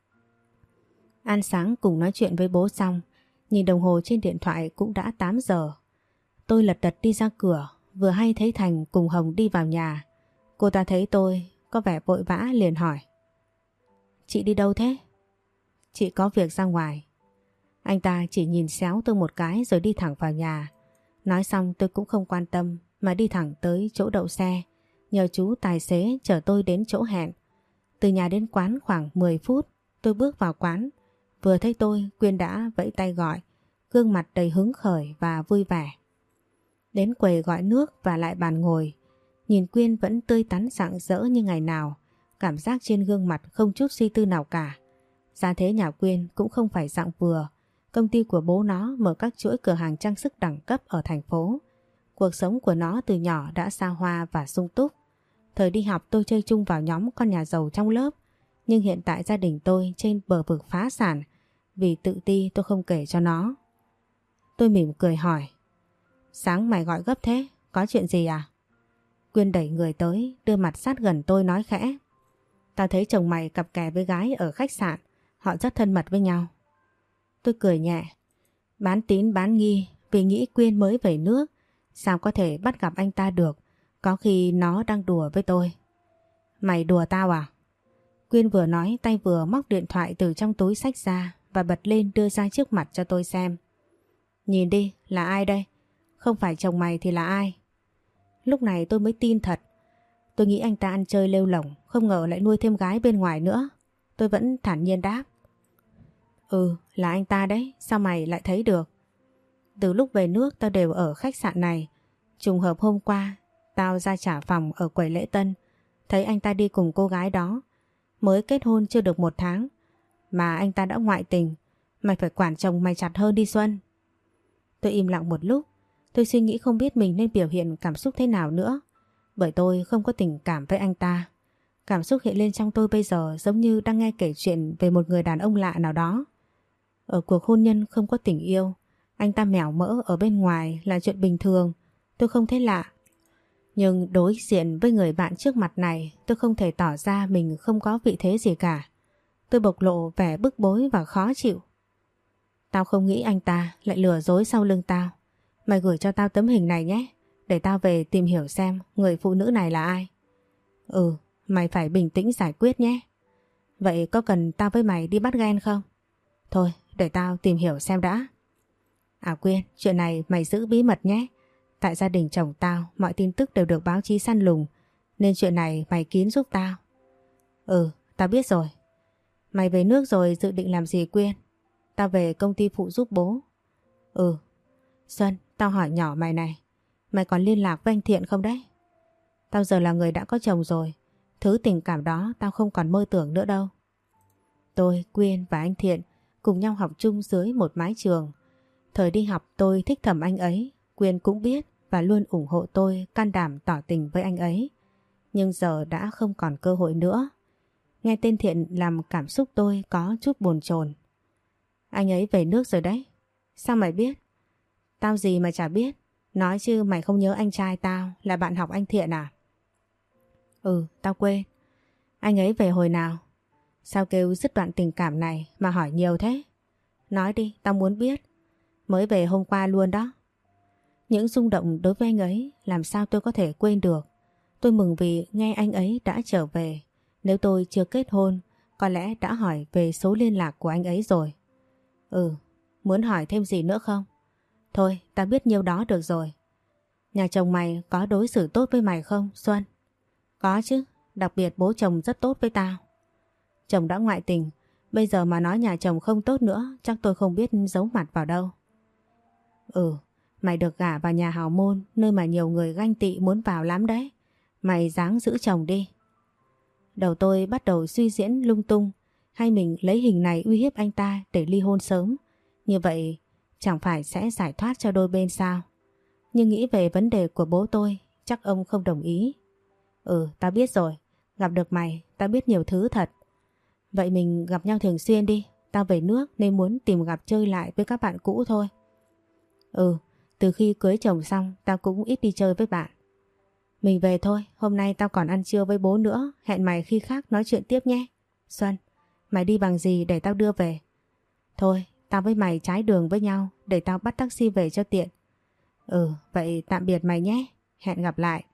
Ăn sáng cùng nói chuyện với bố xong, nhìn đồng hồ trên điện thoại cũng đã 8 giờ. Tôi lật đật đi ra cửa, vừa hay thấy Thành cùng Hồng đi vào nhà. Cô ta thấy tôi có vẻ vội vã liền hỏi. Chị đi đâu thế? Chị có việc ra ngoài. Anh ta chỉ nhìn xéo tôi một cái rồi đi thẳng vào nhà. Nói xong tôi cũng không quan tâm mà đi thẳng tới chỗ đậu xe, nhờ chú tài xế chở tôi đến chỗ hẹn. Từ nhà đến quán khoảng 10 phút, tôi bước vào quán. Vừa thấy tôi, Quyên đã vẫy tay gọi, gương mặt đầy hứng khởi và vui vẻ. Đến quầy gọi nước và lại bàn ngồi. Nhìn Quyên vẫn tươi tắn rạng rỡ như ngày nào, cảm giác trên gương mặt không chút suy tư nào cả. Gia thế nhà Quyên cũng không phải dạng vừa. Công ty của bố nó mở các chuỗi cửa hàng trang sức đẳng cấp ở thành phố. Cuộc sống của nó từ nhỏ đã xa hoa và sung túc. Thời đi học tôi chơi chung vào nhóm con nhà giàu trong lớp. Nhưng hiện tại gia đình tôi trên bờ vực phá sản. Vì tự ti tôi không kể cho nó. Tôi mỉm cười hỏi. Sáng mày gọi gấp thế, có chuyện gì à? Quyên đẩy người tới, đưa mặt sát gần tôi nói khẽ. Tao thấy chồng mày cặp kè với gái ở khách sạn, họ rất thân mật với nhau. Tôi cười nhẹ. Bán tín bán nghi vì nghĩ Quyên mới về nước, sao có thể bắt gặp anh ta được, có khi nó đang đùa với tôi. Mày đùa tao à? Quyên vừa nói tay vừa móc điện thoại từ trong túi xách ra và bật lên đưa ra trước mặt cho tôi xem. Nhìn đi, là ai đây? Không phải chồng mày thì là ai? Lúc này tôi mới tin thật. Tôi nghĩ anh ta ăn chơi lêu lổng, không ngờ lại nuôi thêm gái bên ngoài nữa. Tôi vẫn thản nhiên đáp. Ừ, là anh ta đấy, sao mày lại thấy được? Từ lúc về nước tao đều ở khách sạn này. Trùng hợp hôm qua, tao ra trả phòng ở quầy lễ tân, thấy anh ta đi cùng cô gái đó. Mới kết hôn chưa được 1 tháng, mà anh ta đã ngoại tình. Mày phải quản chồng mày chặt hơn đi Xuân. Tôi im lặng một lúc. Tôi suy nghĩ không biết mình nên biểu hiện cảm xúc thế nào nữa. Bởi tôi không có tình cảm với anh ta. Cảm xúc hiện lên trong tôi bây giờ giống như đang nghe kể chuyện về một người đàn ông lạ nào đó. Ở cuộc hôn nhân không có tình yêu, anh ta mẻo mỡ ở bên ngoài là chuyện bình thường. Tôi không thấy lạ. Nhưng đối diện với người bạn trước mặt này, tôi không thể tỏ ra mình không có vị thế gì cả. Tôi bộc lộ vẻ bức bối và khó chịu. Tao không nghĩ anh ta lại lừa dối sau lưng tao. Mày gửi cho tao tấm hình này nhé, để tao về tìm hiểu xem người phụ nữ này là ai. Ừ, mày phải bình tĩnh giải quyết nhé. Vậy có cần tao với mày đi bắt ghen không? Thôi, để tao tìm hiểu xem đã. À Quyên, chuyện này mày giữ bí mật nhé. Tại gia đình chồng tao, mọi tin tức đều được báo chí săn lùng, nên chuyện này mày kín giúp tao. Ừ, tao biết rồi. Mày về nước rồi dự định làm gì Quyên? Tao về công ty phụ giúp bố. Ừ. Xuân, tao hỏi nhỏ mày này, mày còn liên lạc với anh Thiện không đấy? Tao giờ là người đã có chồng rồi, thứ tình cảm đó tao không còn mơ tưởng nữa đâu. Tôi, Quyên và anh Thiện cùng nhau học chung dưới một mái trường. Thời đi học tôi thích thầm anh ấy, Quyên cũng biết và luôn ủng hộ tôi can đảm tỏ tình với anh ấy. Nhưng giờ đã không còn cơ hội nữa. Nghe tên Thiện làm cảm xúc tôi có chút bồn chồn. Anh ấy về nước rồi đấy. Sao mày biết? Tao gì mà chả biết. Nói chứ mày không nhớ anh trai tao là bạn học anh Thiện à? Ừ, tao quên. Anh ấy về hồi nào? Sao kêu dứt đoạn tình cảm này mà hỏi nhiều thế? Nói đi, tao muốn biết. Mới về hôm qua luôn đó. Những rung động đối với anh ấy làm sao tôi có thể quên được. Tôi mừng vì nghe anh ấy đã trở về. Nếu tôi chưa kết hôn, có lẽ đã hỏi về số liên lạc của anh ấy rồi. Ừ, muốn hỏi thêm gì nữa không? Thôi, tao biết nhiêu đó được rồi. Nhà chồng mày có đối xử tốt với mày không, Xuân? Có chứ, đặc biệt bố chồng rất tốt với tao. Chồng đã ngoại tình, bây giờ mà nói nhà chồng không tốt nữa, chắc tôi không biết giấu mặt vào đâu. Ừ, mày được gả vào nhà hào môn, nơi mà nhiều người ganh tị muốn vào lắm đấy. Mày ráng giữ chồng đi. Đầu tôi bắt đầu suy diễn lung tung, hay mình lấy hình này uy hiếp anh ta để ly hôn sớm. Như vậy chẳng phải sẽ giải thoát cho đôi bên sao? Nhưng nghĩ về vấn đề của bố tôi, chắc ông không đồng ý. Ừ, tao biết rồi. Gặp được mày, tao biết nhiều thứ thật. Vậy mình gặp nhau thường xuyên đi. Tao về nước nên muốn tìm gặp chơi lại với các bạn cũ thôi. Ừ, từ khi cưới chồng xong tao cũng ít đi chơi với bạn. Mình về thôi, hôm nay tao còn ăn trưa với bố nữa. Hẹn mày khi khác nói chuyện tiếp nhé. Xuân, mày đi bằng gì để tao đưa về? Thôi, tao với mày trái đường với nhau, để tao bắt taxi về cho tiện. Ừ, vậy tạm biệt mày nhé. Hẹn gặp lại.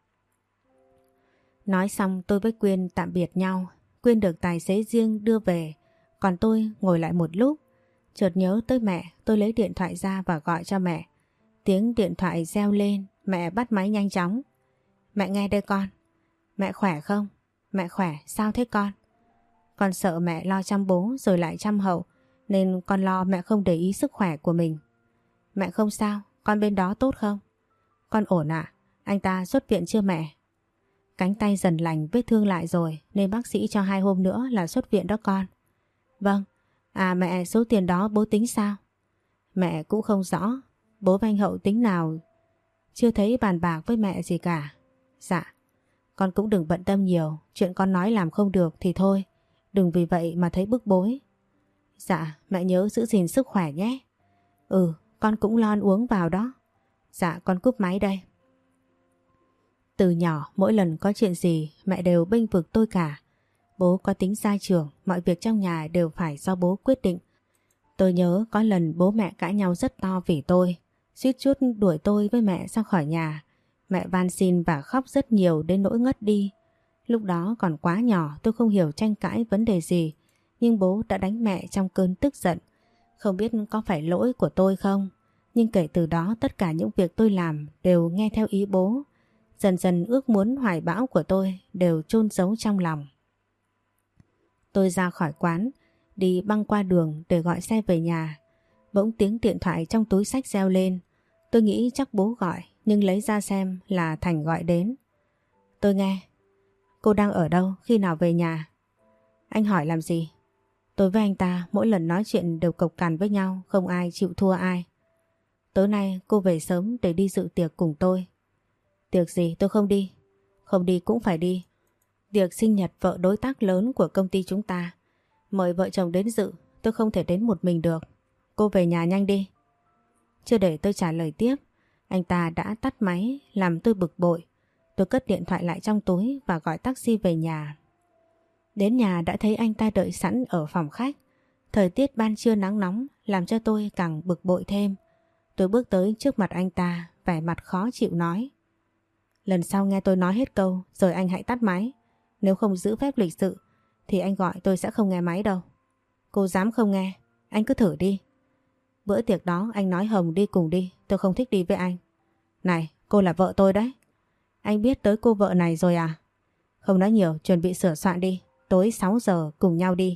Nói xong tôi với Quyên tạm biệt nhau. Quyên được tài xế riêng đưa về, còn tôi ngồi lại một lúc. Chợt nhớ tới mẹ, tôi lấy điện thoại ra và gọi cho mẹ. Tiếng điện thoại reo lên, mẹ bắt máy nhanh chóng. Mẹ nghe đây con. Mẹ khỏe không? Mẹ khỏe, sao thế con? Con sợ mẹ lo chăm bố rồi lại chăm Hậu, nên con lo mẹ không để ý sức khỏe của mình. Mẹ không sao, con bên đó tốt không? Con ổn ạ, anh ta xuất viện chưa mẹ? Cánh tay dần lành, vết thương lại rồi nên bác sĩ cho 2 hôm nữa là xuất viện đó con. Vâng, à mẹ, số tiền đó bố tính sao? Mẹ cũng không rõ, bố với anh Hậu tính nào chưa thấy bàn bạc với mẹ gì cả. Dạ, con cũng đừng bận tâm nhiều, chuyện con nói làm không được thì thôi, đừng vì vậy mà thấy bức bối. Dạ, mẹ nhớ giữ gìn sức khỏe nhé. Ừ, con cũng lo ăn uống vào đó. Dạ, con cúp máy đây. Từ nhỏ mỗi lần có chuyện gì mẹ đều bênh vực tôi cả. Bố có tính gia trưởng, mọi việc trong nhà đều phải do bố quyết định. Tôi nhớ có lần bố mẹ cãi nhau rất to vì tôi, suýt chút đuổi tôi với mẹ ra khỏi nhà. Mẹ van xin và khóc rất nhiều đến nỗi ngất đi. Lúc đó còn quá nhỏ, tôi không hiểu tranh cãi vấn đề gì, nhưng bố đã đánh mẹ trong cơn tức giận. Không biết có phải lỗi của tôi không, nhưng kể từ đó tất cả những việc tôi làm đều nghe theo ý bố. Dần dần ước muốn hoài bão của tôi đều chôn giấu trong lòng. Tôi ra khỏi quán, đi băng qua đường để gọi xe về nhà. Bỗng tiếng điện thoại trong túi xách reo lên. Tôi nghĩ chắc bố gọi, nhưng lấy ra xem là Thành gọi đến. Tôi nghe. Cô đang ở đâu, khi nào về nhà? Anh hỏi làm gì? Tôi với anh ta mỗi lần nói chuyện đều cộc cằn với nhau, không ai chịu thua ai. Tối nay cô về sớm để đi dự tiệc cùng tôi. Tiệc gì tôi không đi? Không đi cũng phải đi. Tiệc sinh nhật vợ đối tác lớn của công ty chúng ta. Mời vợ chồng đến dự, tôi không thể đến một mình được. Cô về nhà nhanh đi. Chưa để tôi trả lời tiếp, anh ta đã tắt máy làm tôi bực bội. Tôi cất điện thoại lại trong túi và gọi taxi về nhà. Đến nhà đã thấy anh ta đợi sẵn ở phòng khách. Thời tiết ban trưa nắng nóng làm cho tôi càng bực bội thêm. Tôi bước tới trước mặt anh ta, vẻ mặt khó chịu nói: lần sau nghe tôi nói hết câu rồi anh hãy tắt máy. Nếu không giữ phép lịch sự thì anh gọi tôi sẽ không nghe máy đâu. Cô dám không nghe, anh cứ thử đi. Bữa tiệc đó anh nói Hồng đi cùng đi, tôi không thích đi với anh. Này, cô là vợ tôi đấy. Anh biết tới cô vợ này rồi à? Không nói nhiều, chuẩn bị sửa soạn đi. Tối 6 giờ cùng nhau đi.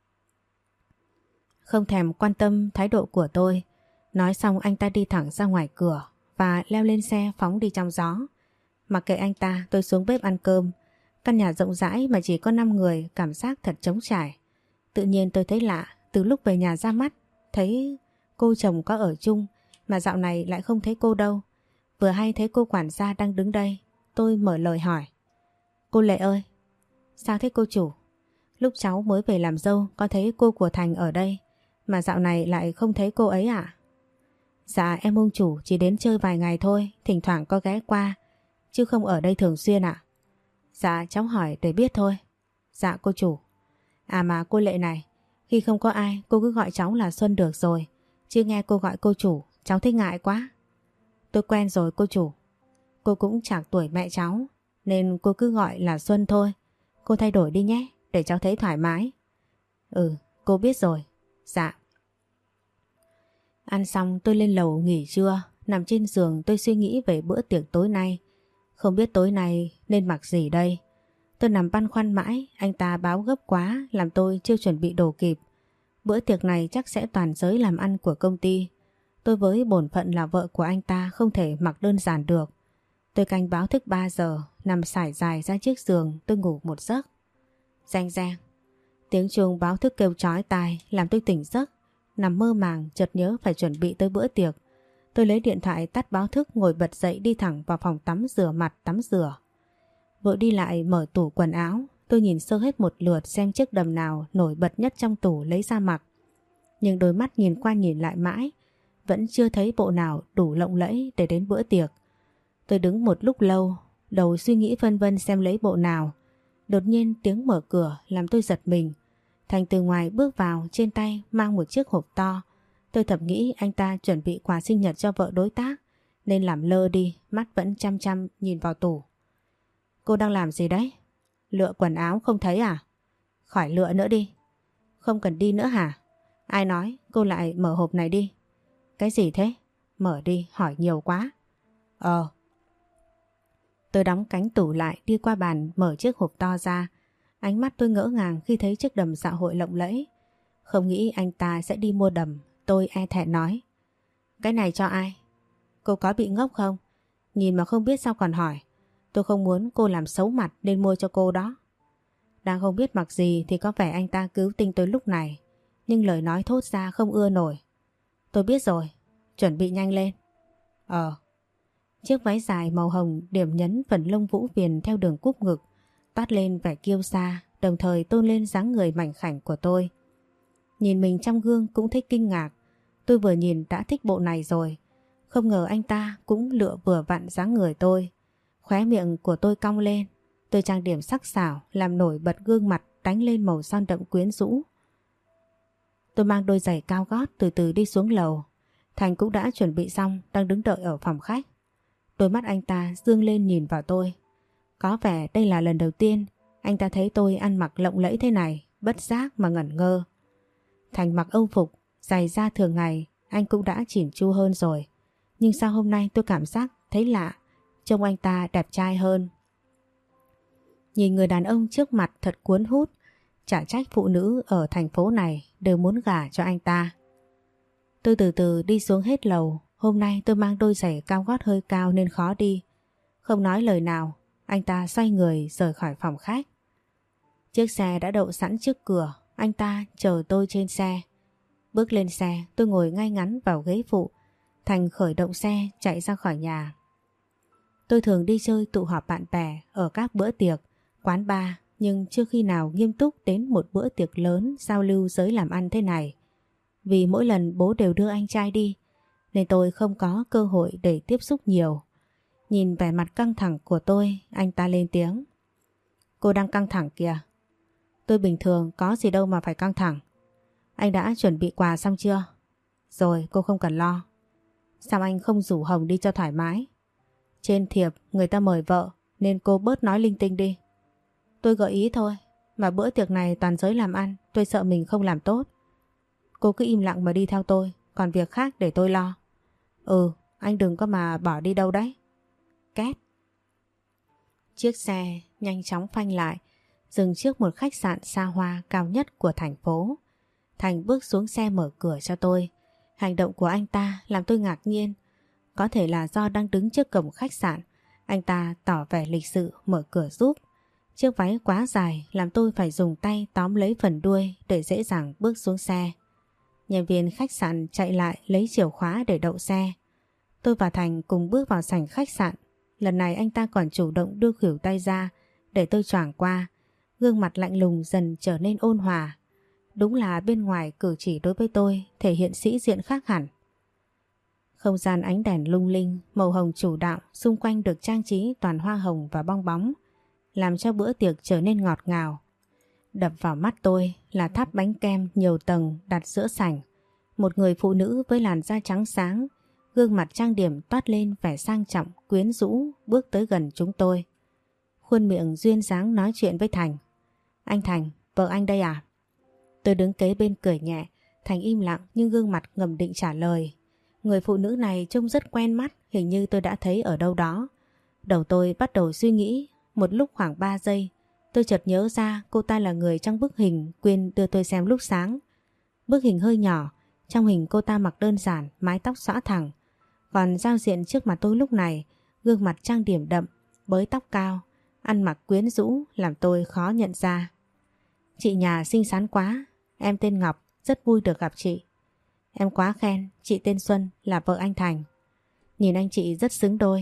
Không thèm quan tâm thái độ của tôi. Nói xong anh ta đi thẳng ra ngoài cửa và leo lên xe phóng đi trong gió. Mặc kệ anh ta, tôi xuống bếp ăn cơm. Căn nhà rộng rãi mà chỉ có 5 người, cảm giác thật trống trải. Tự nhiên tôi thấy lạ, từ lúc về nhà ra mắt thấy cô chồng có ở chung mà dạo này lại không thấy cô đâu. Vừa hay thấy cô quản gia đang đứng đây, tôi mở lời hỏi: cô Lệ ơi. Sao thế cô chủ? Lúc cháu mới về làm dâu có thấy cô của Thành ở đây, mà dạo này lại không thấy cô ấy ạ? Dạ em ông chủ chỉ đến chơi vài ngày thôi, thỉnh thoảng có ghé qua, chứ không ở đây thường xuyên ạ. Dạ cháu hỏi để biết thôi. Dạ cô chủ. À mà cô Lệ này, khi không có ai cô cứ gọi cháu là Xuân được rồi, chứ nghe cô gọi cô chủ cháu thấy ngại quá. Tôi quen rồi cô chủ. Cô cũng chạc tuổi mẹ cháu nên cô cứ gọi là Xuân thôi. Cô thay đổi đi nhé, để cháu thấy thoải mái. Ừ, cô biết rồi. Dạ. Ăn xong tôi lên lầu nghỉ trưa. Nằm trên giường tôi suy nghĩ về bữa tiệc tối nay. Không biết tối nay nên mặc gì đây. Tôi nằm băn khoăn mãi. Anh ta báo gấp quá làm tôi chưa chuẩn bị đồ kịp. Bữa tiệc này chắc sẽ toàn giới làm ăn của công ty. Tôi với bổn phận là vợ của anh ta không thể mặc đơn giản được. Tôi canh báo thức 3 giờ, nằm sải dài ra chiếc giường, tôi ngủ một giấc. Reng reng. Tiếng chuông báo thức kêu chói tai làm tôi tỉnh giấc. Nằm mơ màng chợt nhớ phải chuẩn bị tới bữa tiệc. Tôi lấy điện thoại tắt báo thức, ngồi bật dậy đi thẳng vào phòng tắm rửa mặt tắm rửa. Vội đi lại mở tủ quần áo. Tôi nhìn sơ hết một lượt xem chiếc đầm nào nổi bật nhất trong tủ lấy ra mặc. Nhưng đôi mắt nhìn qua nhìn lại mãi vẫn chưa thấy bộ nào đủ lộng lẫy để đến bữa tiệc. Tôi đứng một lúc lâu, đầu suy nghĩ vân vân xem lấy bộ nào. Đột nhiên tiếng mở cửa làm tôi giật mình. Thành từ ngoài bước vào, trên tay mang một chiếc hộp to. Tôi thầm nghĩ anh ta chuẩn bị quà sinh nhật cho vợ đối tác nên làm lơ đi, mắt vẫn chăm chăm nhìn vào tủ. Cô đang làm gì đấy? Lựa quần áo không thấy à? Khỏi lựa nữa đi. Không cần đi nữa hả? Ai nói? Cô lại mở hộp này đi. Cái gì thế? Mở đi, hỏi nhiều quá. Tôi đóng cánh tủ lại, đi qua bàn mở chiếc hộp to ra. Ánh mắt tôi ngỡ ngàng khi thấy chiếc đầm dạ hội lộng lẫy. Không nghĩ anh ta sẽ đi mua đầm. Tôi e thẹn nói: cái này cho ai? Cô có bị ngốc không? Nhìn mà không biết sao còn hỏi. Tôi không muốn cô làm xấu mặt nên mua cho cô đó. Đang không biết mặc gì thì có vẻ anh ta cứu tinh tôi lúc này. Nhưng lời nói thốt ra không ưa nổi. Tôi biết rồi, chuẩn bị nhanh lên. Chiếc váy dài màu hồng điểm nhấn phần lông vũ viền theo đường cúp ngực, toát lên vẻ kiêu sa, đồng thời tôn lên dáng người mảnh khảnh của tôi. Nhìn mình trong gương cũng thấy kinh ngạc. Tôi vừa nhìn đã thích bộ này rồi. Không ngờ anh ta cũng lựa vừa vặn dáng người tôi. Khóe miệng của tôi cong lên. Tôi trang điểm sắc sảo làm nổi bật gương mặt, đánh lên màu son đậm quyến rũ. Tôi mang đôi giày cao gót từ từ đi xuống lầu. Thành cũng đã chuẩn bị xong, đang đứng đợi ở phòng khách. Đôi mắt anh ta dương lên nhìn vào tôi. Có vẻ đây là lần đầu tiên anh ta thấy tôi ăn mặc lộng lẫy thế này, bất giác mà ngẩn ngơ. Thành mặc âu phục, giày da thường ngày, anh cũng đã chỉn chu hơn rồi. Nhưng sao hôm nay tôi cảm giác thấy lạ, trông anh ta đẹp trai hơn. Nhìn người đàn ông trước mặt thật cuốn hút, chả trách phụ nữ ở thành phố này đều muốn gả cho anh ta. Tôi từ từ đi xuống hết lầu. Hôm nay tôi mang đôi giày cao gót hơi cao nên khó đi. Không nói lời nào, anh ta xoay người rời khỏi phòng khách. Chiếc xe đã đậu sẵn trước cửa, anh ta chờ tôi trên xe. Bước lên xe, tôi ngồi ngay ngắn vào ghế phụ. Thành khởi động xe chạy ra khỏi nhà. Tôi thường đi chơi tụ họp bạn bè ở các bữa tiệc, quán bar, nhưng chưa khi nào nghiêm túc đến một bữa tiệc lớn giao lưu giới làm ăn thế này. Vì mỗi lần bố đều đưa anh trai đi, nên tôi không có cơ hội để tiếp xúc nhiều. Nhìn vẻ mặt căng thẳng của tôi, anh ta lên tiếng. Cô đang căng thẳng kìa. Tôi bình thường, có gì đâu mà phải căng thẳng. Anh đã chuẩn bị quà xong chưa? Rồi, cô không cần lo. Sao anh không rủ Hồng đi cho thoải mái? Trên thiệp người ta mời vợ nên cô bớt nói linh tinh đi. Tôi gợi ý thôi, mà bữa tiệc này toàn giới làm ăn, tôi sợ mình không làm tốt. Cô cứ im lặng mà đi theo tôi, còn việc khác để tôi lo. Ừ, anh đừng có mà bỏ đi đâu đấy. Két. Chiếc xe nhanh chóng phanh lại, dừng trước một khách sạn xa hoa cao nhất của thành phố. Thành bước xuống xe mở cửa cho tôi. Hành động của anh ta làm tôi ngạc nhiên. Có thể là do đang đứng trước cổng khách sạn, anh ta tỏ vẻ lịch sự mở cửa giúp. Chiếc váy quá dài làm tôi phải dùng tay tóm lấy phần đuôi để dễ dàng bước xuống xe. Nhân viên khách sạn chạy lại lấy chìa khóa để đậu xe. Tôi và Thành cùng bước vào sảnh khách sạn. Lần này anh ta còn chủ động đưa khuỷu tay ra để tôi choàng qua. Gương mặt lạnh lùng dần trở nên ôn hòa. Đúng là bên ngoài cử chỉ đối với tôi thể hiện sĩ diện khác hẳn. Không gian ánh đèn lung linh, màu hồng chủ đạo, xung quanh được trang trí toàn hoa hồng và bong bóng, làm cho bữa tiệc trở nên ngọt ngào. Đập vào mắt tôi là tháp bánh kem nhiều tầng đặt giữa sảnh. Một người phụ nữ với làn da trắng sáng, gương mặt trang điểm toát lên vẻ sang trọng, quyến rũ bước tới gần chúng tôi. Khuôn miệng duyên dáng nói chuyện với Thành. Anh Thành, vợ anh đây à? Tôi đứng kế bên cười nhẹ. Thành im lặng nhưng gương mặt ngầm định trả lời. Người phụ nữ này trông rất quen mắt, hình như tôi đã thấy ở đâu đó. Đầu tôi bắt đầu suy nghĩ. Một lúc khoảng 3 giây, tôi chợt nhớ ra cô ta là người trong bức hình Quyên đưa tôi xem lúc sáng. Bức hình hơi nhỏ, trong hình cô ta mặc đơn giản, mái tóc xõa thẳng. Còn giao diện trước mặt tôi lúc này, gương mặt trang điểm đậm, bới tóc cao, ăn mặc quyến rũ làm tôi khó nhận ra. Chị nhà xinh xắn quá, em tên Ngọc, rất vui được gặp chị. Em quá khen, chị tên Xuân là vợ anh Thành. Nhìn anh chị rất xứng đôi.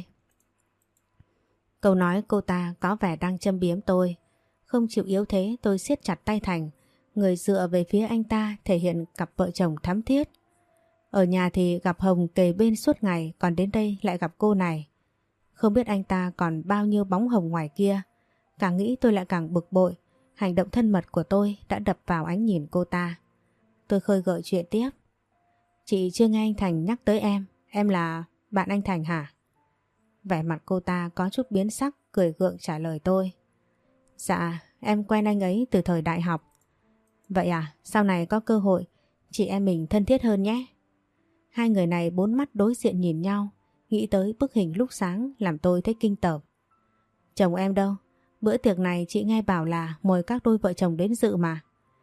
Câu nói cô ta có vẻ đang châm biếm tôi. Không chịu yếu thế tôi siết chặt tay Thành, người dựa về phía anh ta thể hiện cặp vợ chồng thắm thiết. Ở nhà thì gặp Hồng kề bên suốt ngày, còn đến đây lại gặp cô này. Không biết anh ta còn bao nhiêu bóng hồng ngoài kia. Càng nghĩ tôi lại càng bực bội. Hành động thân mật của tôi đã đập vào ánh nhìn cô ta. Tôi khơi gợi chuyện tiếp. Chị chưa nghe anh Thành nhắc tới em là bạn anh Thành hả? Vẻ mặt cô ta có chút biến sắc, cười gượng trả lời tôi. Dạ, em quen anh ấy từ thời đại học. Vậy à, sau này có cơ hội chị em mình thân thiết hơn nhé. Hai người này bốn mắt đối diện nhìn nhau, nghĩ tới bức hình lúc sáng làm tôi thấy kinh tởm. Chồng em đâu? Bữa tiệc này chị nghe bảo là mời các đôi vợ chồng đến dự mà.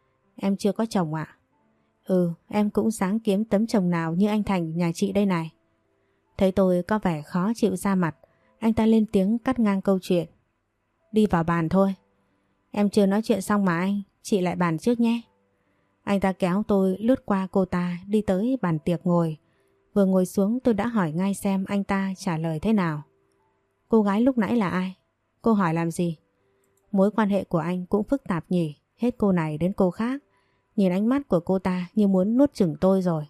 Em chưa có chồng ạ? Ừ, em cũng sáng kiếm tấm chồng nào như anh Thành nhà chị đây này. Thấy tôi có vẻ khó chịu ra mặt, anh ta lên tiếng cắt ngang câu chuyện. Đi vào bàn thôi. Em chưa nói chuyện xong mà anh, chị lại bàn trước nhé. Anh ta kéo tôi lướt qua cô ta đi tới bàn tiệc ngồi. Vừa ngồi xuống tôi đã hỏi ngay xem anh ta trả lời thế nào. Cô gái lúc nãy là ai? Cô hỏi làm gì? Mối quan hệ của anh cũng phức tạp nhỉ, hết cô này đến cô khác. Nhìn ánh mắt của cô ta như muốn nuốt chửng tôi rồi.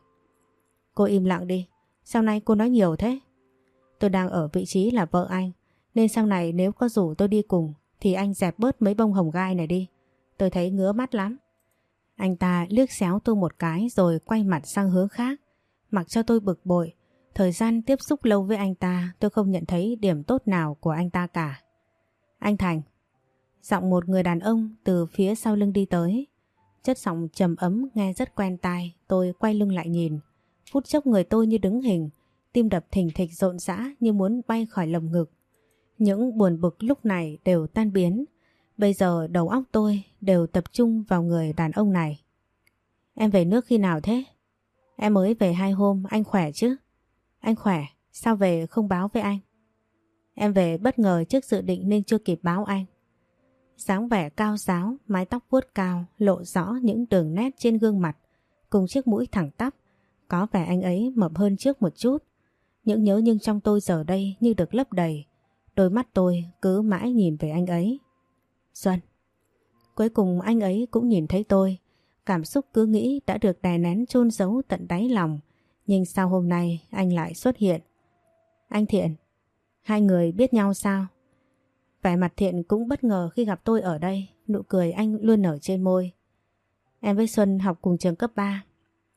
Cô im lặng đi, sau này cô nói nhiều thế. Tôi đang ở vị trí là vợ anh, nên sau này nếu có rủ tôi đi cùng thì anh dẹp bớt mấy bông hồng gai này đi. Tôi thấy ngứa mắt lắm. Anh ta liếc xéo tôi một cái rồi quay mặt sang hướng khác, mặc cho tôi bực bội. Thời gian tiếp xúc lâu với anh ta tôi không nhận thấy điểm tốt nào của anh ta cả. Anh Thành. Giọng một người đàn ông từ phía sau lưng đi tới. Chất giọng trầm ấm nghe rất quen tai. Tôi quay lưng lại nhìn. Phút chốc người tôi như đứng hình, tim đập thình thịch rộn rã như muốn bay khỏi lồng ngực. Những buồn bực lúc này đều tan biến. Bây giờ đầu óc tôi đều tập trung vào người đàn ông này. Em về nước khi nào thế? Em mới về 2 hôm, anh khỏe chứ? Anh khỏe, sao về không báo với anh? Em về bất ngờ trước dự định nên chưa kịp báo anh. Dáng vẻ cao ráo, mái tóc vuốt cao, lộ rõ những đường nét trên gương mặt, cùng chiếc mũi thẳng tắp. Có vẻ anh ấy mập hơn trước một chút. Những nhớ nhung trong tôi giờ đây như được lấp đầy. Đôi mắt tôi cứ mãi nhìn về anh ấy. Xuân. Cuối cùng anh ấy cũng nhìn thấy tôi. Cảm xúc cứ nghĩ đã được đè nén chôn giấu tận đáy lòng. Nhưng sao hôm nay anh lại xuất hiện? Anh Thiện. Hai người biết nhau sao? Vẻ mặt Thiện cũng bất ngờ khi gặp tôi ở đây, nụ cười anh luôn nở trên môi. Em với Xuân học cùng trường cấp 3.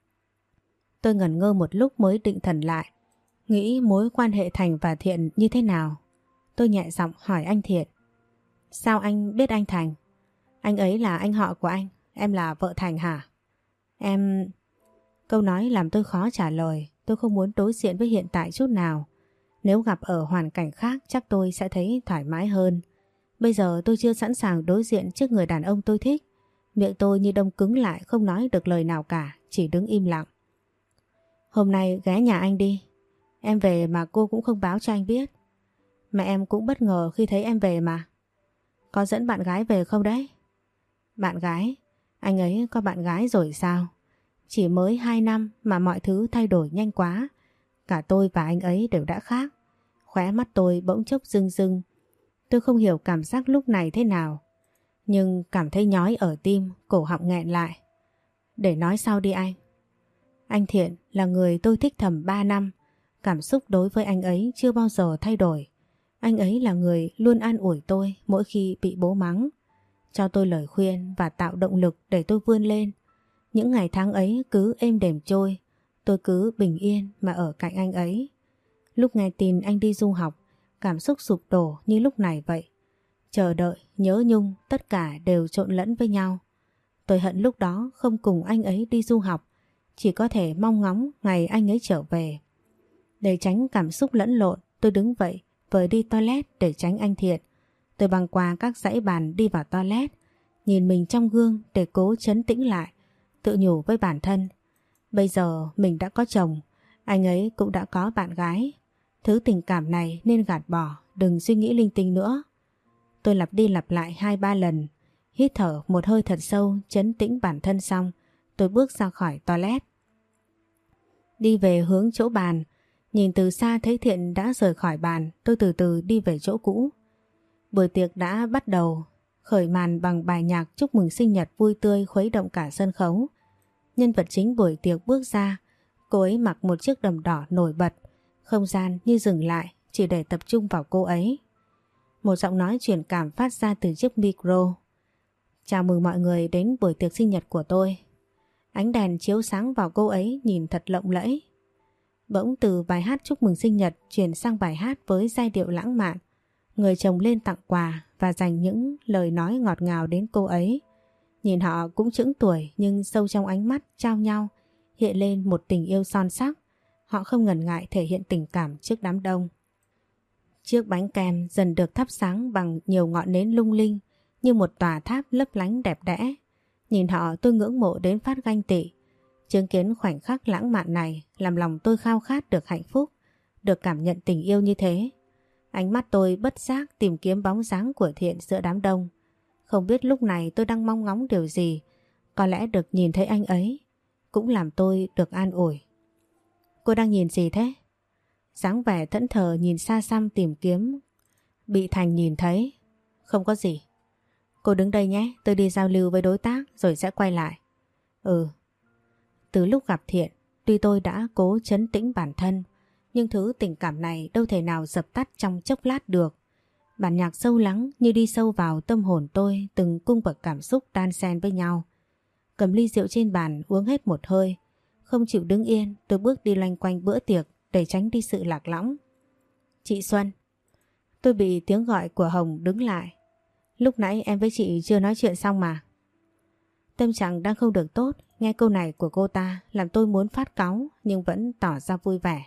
Tôi ngẩn ngơ một lúc mới định thần lại, nghĩ mối quan hệ Thành và Thiện như thế nào. Tôi nhẹ giọng hỏi anh Thiện. Sao anh biết anh Thành? Anh ấy là anh họ của anh, em là vợ Thành hả? Em... Câu nói làm tôi khó trả lời, tôi không muốn đối diện với hiện tại chút nào. Nếu gặp ở hoàn cảnh khác chắc tôi sẽ thấy thoải mái hơn. Bây giờ tôi chưa sẵn sàng đối diện trước người đàn ông tôi thích. Miệng tôi như đông cứng lại, không nói được lời nào cả, chỉ đứng im lặng. Hôm nay ghé nhà anh đi. Em về mà cô cũng không báo cho anh biết. Mẹ em cũng bất ngờ khi thấy em về mà. Có dẫn bạn gái về không đấy? Bạn gái? Anh ấy có bạn gái rồi sao? Chỉ mới 2 năm mà mọi thứ thay đổi nhanh quá. Cả tôi và anh ấy đều đã khác. Khóe mắt tôi bỗng chốc rưng rưng. Tôi không hiểu cảm giác lúc này thế nào, nhưng cảm thấy nhói ở tim, cổ họng nghẹn lại. Để nói sau đi anh. Anh Thiện là người tôi thích thầm 3 năm. Cảm xúc đối với anh ấy chưa bao giờ thay đổi. Anh ấy là người luôn an ủi tôi mỗi khi bị bố mắng, cho tôi lời khuyên và tạo động lực để tôi vươn lên. Những ngày tháng ấy cứ êm đềm trôi, tôi cứ bình yên mà ở cạnh anh ấy. Lúc nghe tin anh đi du học, cảm xúc sụp đổ như lúc này vậy. Chờ đợi, nhớ nhung, tất cả đều trộn lẫn với nhau. Tôi hận lúc đó không cùng anh ấy đi du học, chỉ có thể mong ngóng ngày anh ấy trở về. Để tránh cảm xúc lẫn lộn, tôi đứng vậy, vời đi toilet để tránh anh Thiện. Tôi băng qua các dãy bàn đi vào toilet, nhìn mình trong gương để cố trấn tĩnh lại, tự nhủ với bản thân. Bây giờ mình đã có chồng, anh ấy cũng đã có bạn gái. Thứ tình cảm này nên gạt bỏ, đừng suy nghĩ linh tinh nữa. Tôi lặp đi lặp lại 2-3 lần, hít thở một hơi thật sâu, trấn tĩnh bản thân xong, tôi bước ra khỏi toilet. Đi về hướng chỗ bàn, nhìn từ xa thấy Thiện đã rời khỏi bàn, tôi từ từ đi về chỗ cũ. Buổi tiệc đã bắt đầu, khởi màn bằng bài nhạc chúc mừng sinh nhật vui tươi khuấy động cả sân khấu. Nhân vật chính buổi tiệc bước ra, cô ấy mặc một chiếc đầm đỏ nổi bật, không gian như dừng lại chỉ để tập trung vào cô ấy. Một giọng nói truyền cảm phát ra từ chiếc micro. Chào mừng mọi người đến buổi tiệc sinh nhật của tôi. Ánh đèn chiếu sáng vào cô ấy nhìn thật lộng lẫy. Bỗng từ bài hát chúc mừng sinh nhật chuyển sang bài hát với giai điệu lãng mạn. Người chồng lên tặng quà và dành những lời nói ngọt ngào đến cô ấy. Nhìn họ cũng chững tuổi nhưng sâu trong ánh mắt trao nhau hiện lên một tình yêu son sắc. Họ không ngần ngại thể hiện tình cảm trước đám đông. Chiếc bánh kem dần được thắp sáng bằng nhiều ngọn nến lung linh như một tòa tháp lấp lánh đẹp đẽ. Nhìn họ tôi ngưỡng mộ đến phát ganh tị. Chứng kiến khoảnh khắc lãng mạn này làm lòng tôi khao khát được hạnh phúc, được cảm nhận tình yêu như thế. Ánh mắt tôi bất giác tìm kiếm bóng dáng của Thiện giữa đám đông. Không biết lúc này tôi đang mong ngóng điều gì. Có lẽ được nhìn thấy anh ấy cũng làm tôi được an ủi. Cô đang nhìn gì thế? Dáng vẻ thẫn thờ nhìn xa xăm tìm kiếm. Bị Thành nhìn thấy. Không có gì. Cô đứng đây nhé, tôi đi giao lưu với đối tác rồi sẽ quay lại. Ừ. Từ lúc gặp Thiện, tuy tôi đã cố trấn tĩnh bản thân, nhưng thứ tình cảm này đâu thể nào dập tắt trong chốc lát được. Bản nhạc sâu lắng như đi sâu vào tâm hồn tôi, từng cung bậc cảm xúc đan xen với nhau. Cầm ly rượu trên bàn uống hết một hơi. Không chịu đứng yên, tôi bước đi loanh quanh bữa tiệc để tránh đi sự lạc lõng. Chị Xuân. Tôi bị tiếng gọi của Hồng đứng lại. Lúc nãy em với chị chưa nói chuyện xong mà. Tâm trạng đang không được tốt, nghe câu này của cô ta làm tôi muốn phát cáu nhưng vẫn tỏ ra vui vẻ.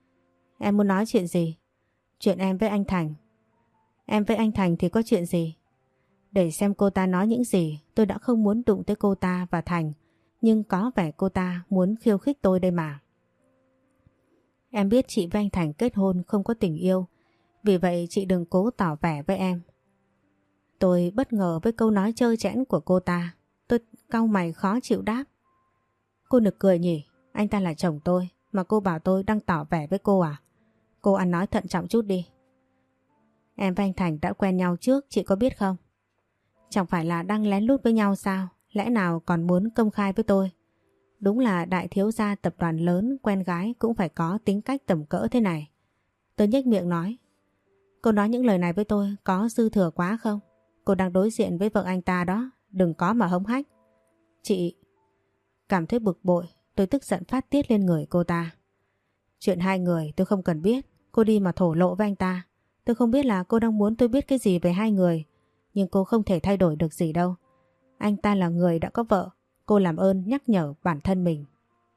Em muốn nói chuyện gì? Chuyện em với anh Thành. Em với anh Thành thì có chuyện gì? Để xem cô ta nói những gì, tôi đã không muốn đụng tới cô ta và Thành, nhưng có vẻ cô ta muốn khiêu khích tôi đây mà. Em biết chị với anh Thành kết hôn không có tình yêu, vì vậy chị đừng cố tỏ vẻ với em. Tôi bất ngờ với câu nói trơ trẽn của cô ta. Tôi cau mày khó chịu đáp. Cô nực cười nhỉ, anh ta là chồng tôi mà cô bảo tôi đang tỏ vẻ với cô à? Cô ăn nói thận trọng chút đi. Em và anh Thành đã quen nhau trước, chị có biết không? Chẳng phải là đang lén lút với nhau sao? Lẽ nào còn muốn công khai với tôi? Đúng là đại thiếu gia tập đoàn lớn quen gái cũng phải có tính cách tầm cỡ thế này. Tôi nhếch miệng nói. Cô nói những lời này với tôi có dư thừa quá không? Cô đang đối diện với vợ anh ta đó, đừng có mà hống hách. Chị... Cảm thấy bực bội, tôi tức giận phát tiết lên người cô ta. Chuyện hai người tôi không cần biết, cô đi mà thổ lộ với anh ta. Tôi không biết là cô đang muốn tôi biết cái gì về hai người, nhưng cô không thể thay đổi được gì đâu. Anh ta là người đã có vợ, cô làm ơn nhắc nhở bản thân mình.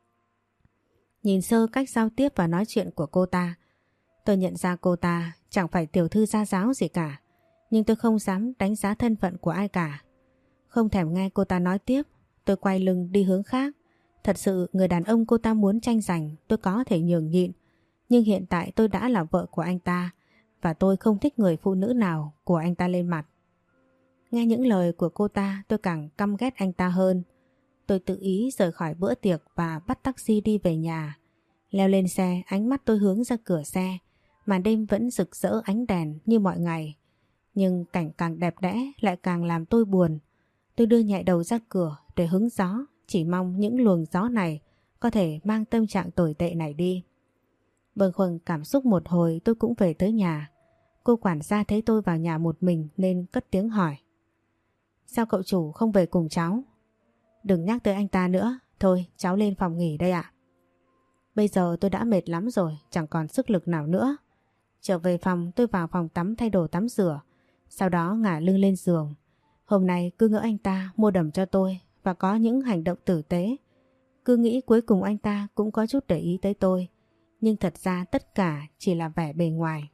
Nhìn sơ cách giao tiếp và nói chuyện của cô ta, tôi nhận ra cô ta chẳng phải tiểu thư gia giáo gì cả, nhưng tôi không dám đánh giá thân phận của ai cả. Không thèm nghe cô ta nói tiếp, tôi quay lưng đi hướng khác. Thật sự người đàn ông cô ta muốn tranh giành tôi có thể nhường nhịn, nhưng hiện tại tôi đã là vợ của anh ta và tôi không thích người phụ nữ nào của anh ta lên mặt. Nghe những lời của cô ta tôi càng căm ghét anh ta hơn. Tôi tự ý rời khỏi bữa tiệc và bắt taxi đi về nhà. Leo lên xe, ánh mắt tôi hướng ra cửa xe. Màn đêm vẫn rực rỡ ánh đèn như mọi ngày. Nhưng cảnh càng đẹp đẽ lại càng làm tôi buồn. Tôi đưa nhẹ đầu ra cửa để hứng gió, chỉ mong những luồng gió này có thể mang tâm trạng tồi tệ này đi. Bâng khuâng cảm xúc một hồi tôi cũng về tới nhà. Cô quản gia thấy tôi vào nhà một mình nên cất tiếng hỏi. Sao cậu chủ không về cùng cháu? Đừng nhắc tới anh ta nữa, thôi cháu lên phòng nghỉ đây ạ. Bây giờ tôi đã mệt lắm rồi, chẳng còn sức lực nào nữa. Trở về phòng tôi vào phòng tắm thay đồ tắm rửa, sau đó ngả lưng lên giường. Hôm nay cứ ngỡ anh ta mua đầm cho tôi và có những hành động tử tế. Cứ nghĩ cuối cùng anh ta cũng có chút để ý tới tôi, nhưng thật ra tất cả chỉ là vẻ bề ngoài.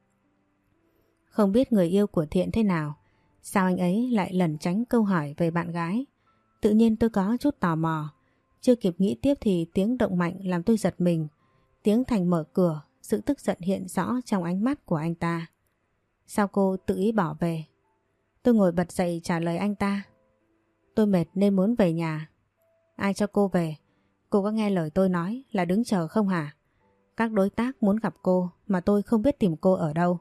Không biết người yêu của Thiện thế nào, sao anh ấy lại lẩn tránh câu hỏi về bạn gái. Tự nhiên tôi có chút tò mò. Chưa kịp nghĩ tiếp thì tiếng động mạnh làm tôi giật mình. Tiếng Thành mở cửa, sự tức giận hiện rõ trong ánh mắt của anh ta. Sao cô tự ý bỏ về? Tôi ngồi bật dậy trả lời anh ta. Tôi mệt nên muốn về nhà. Ai cho cô về? Cô có nghe lời tôi nói là đứng chờ không hả? Các đối tác muốn gặp cô mà tôi không biết tìm cô ở đâu.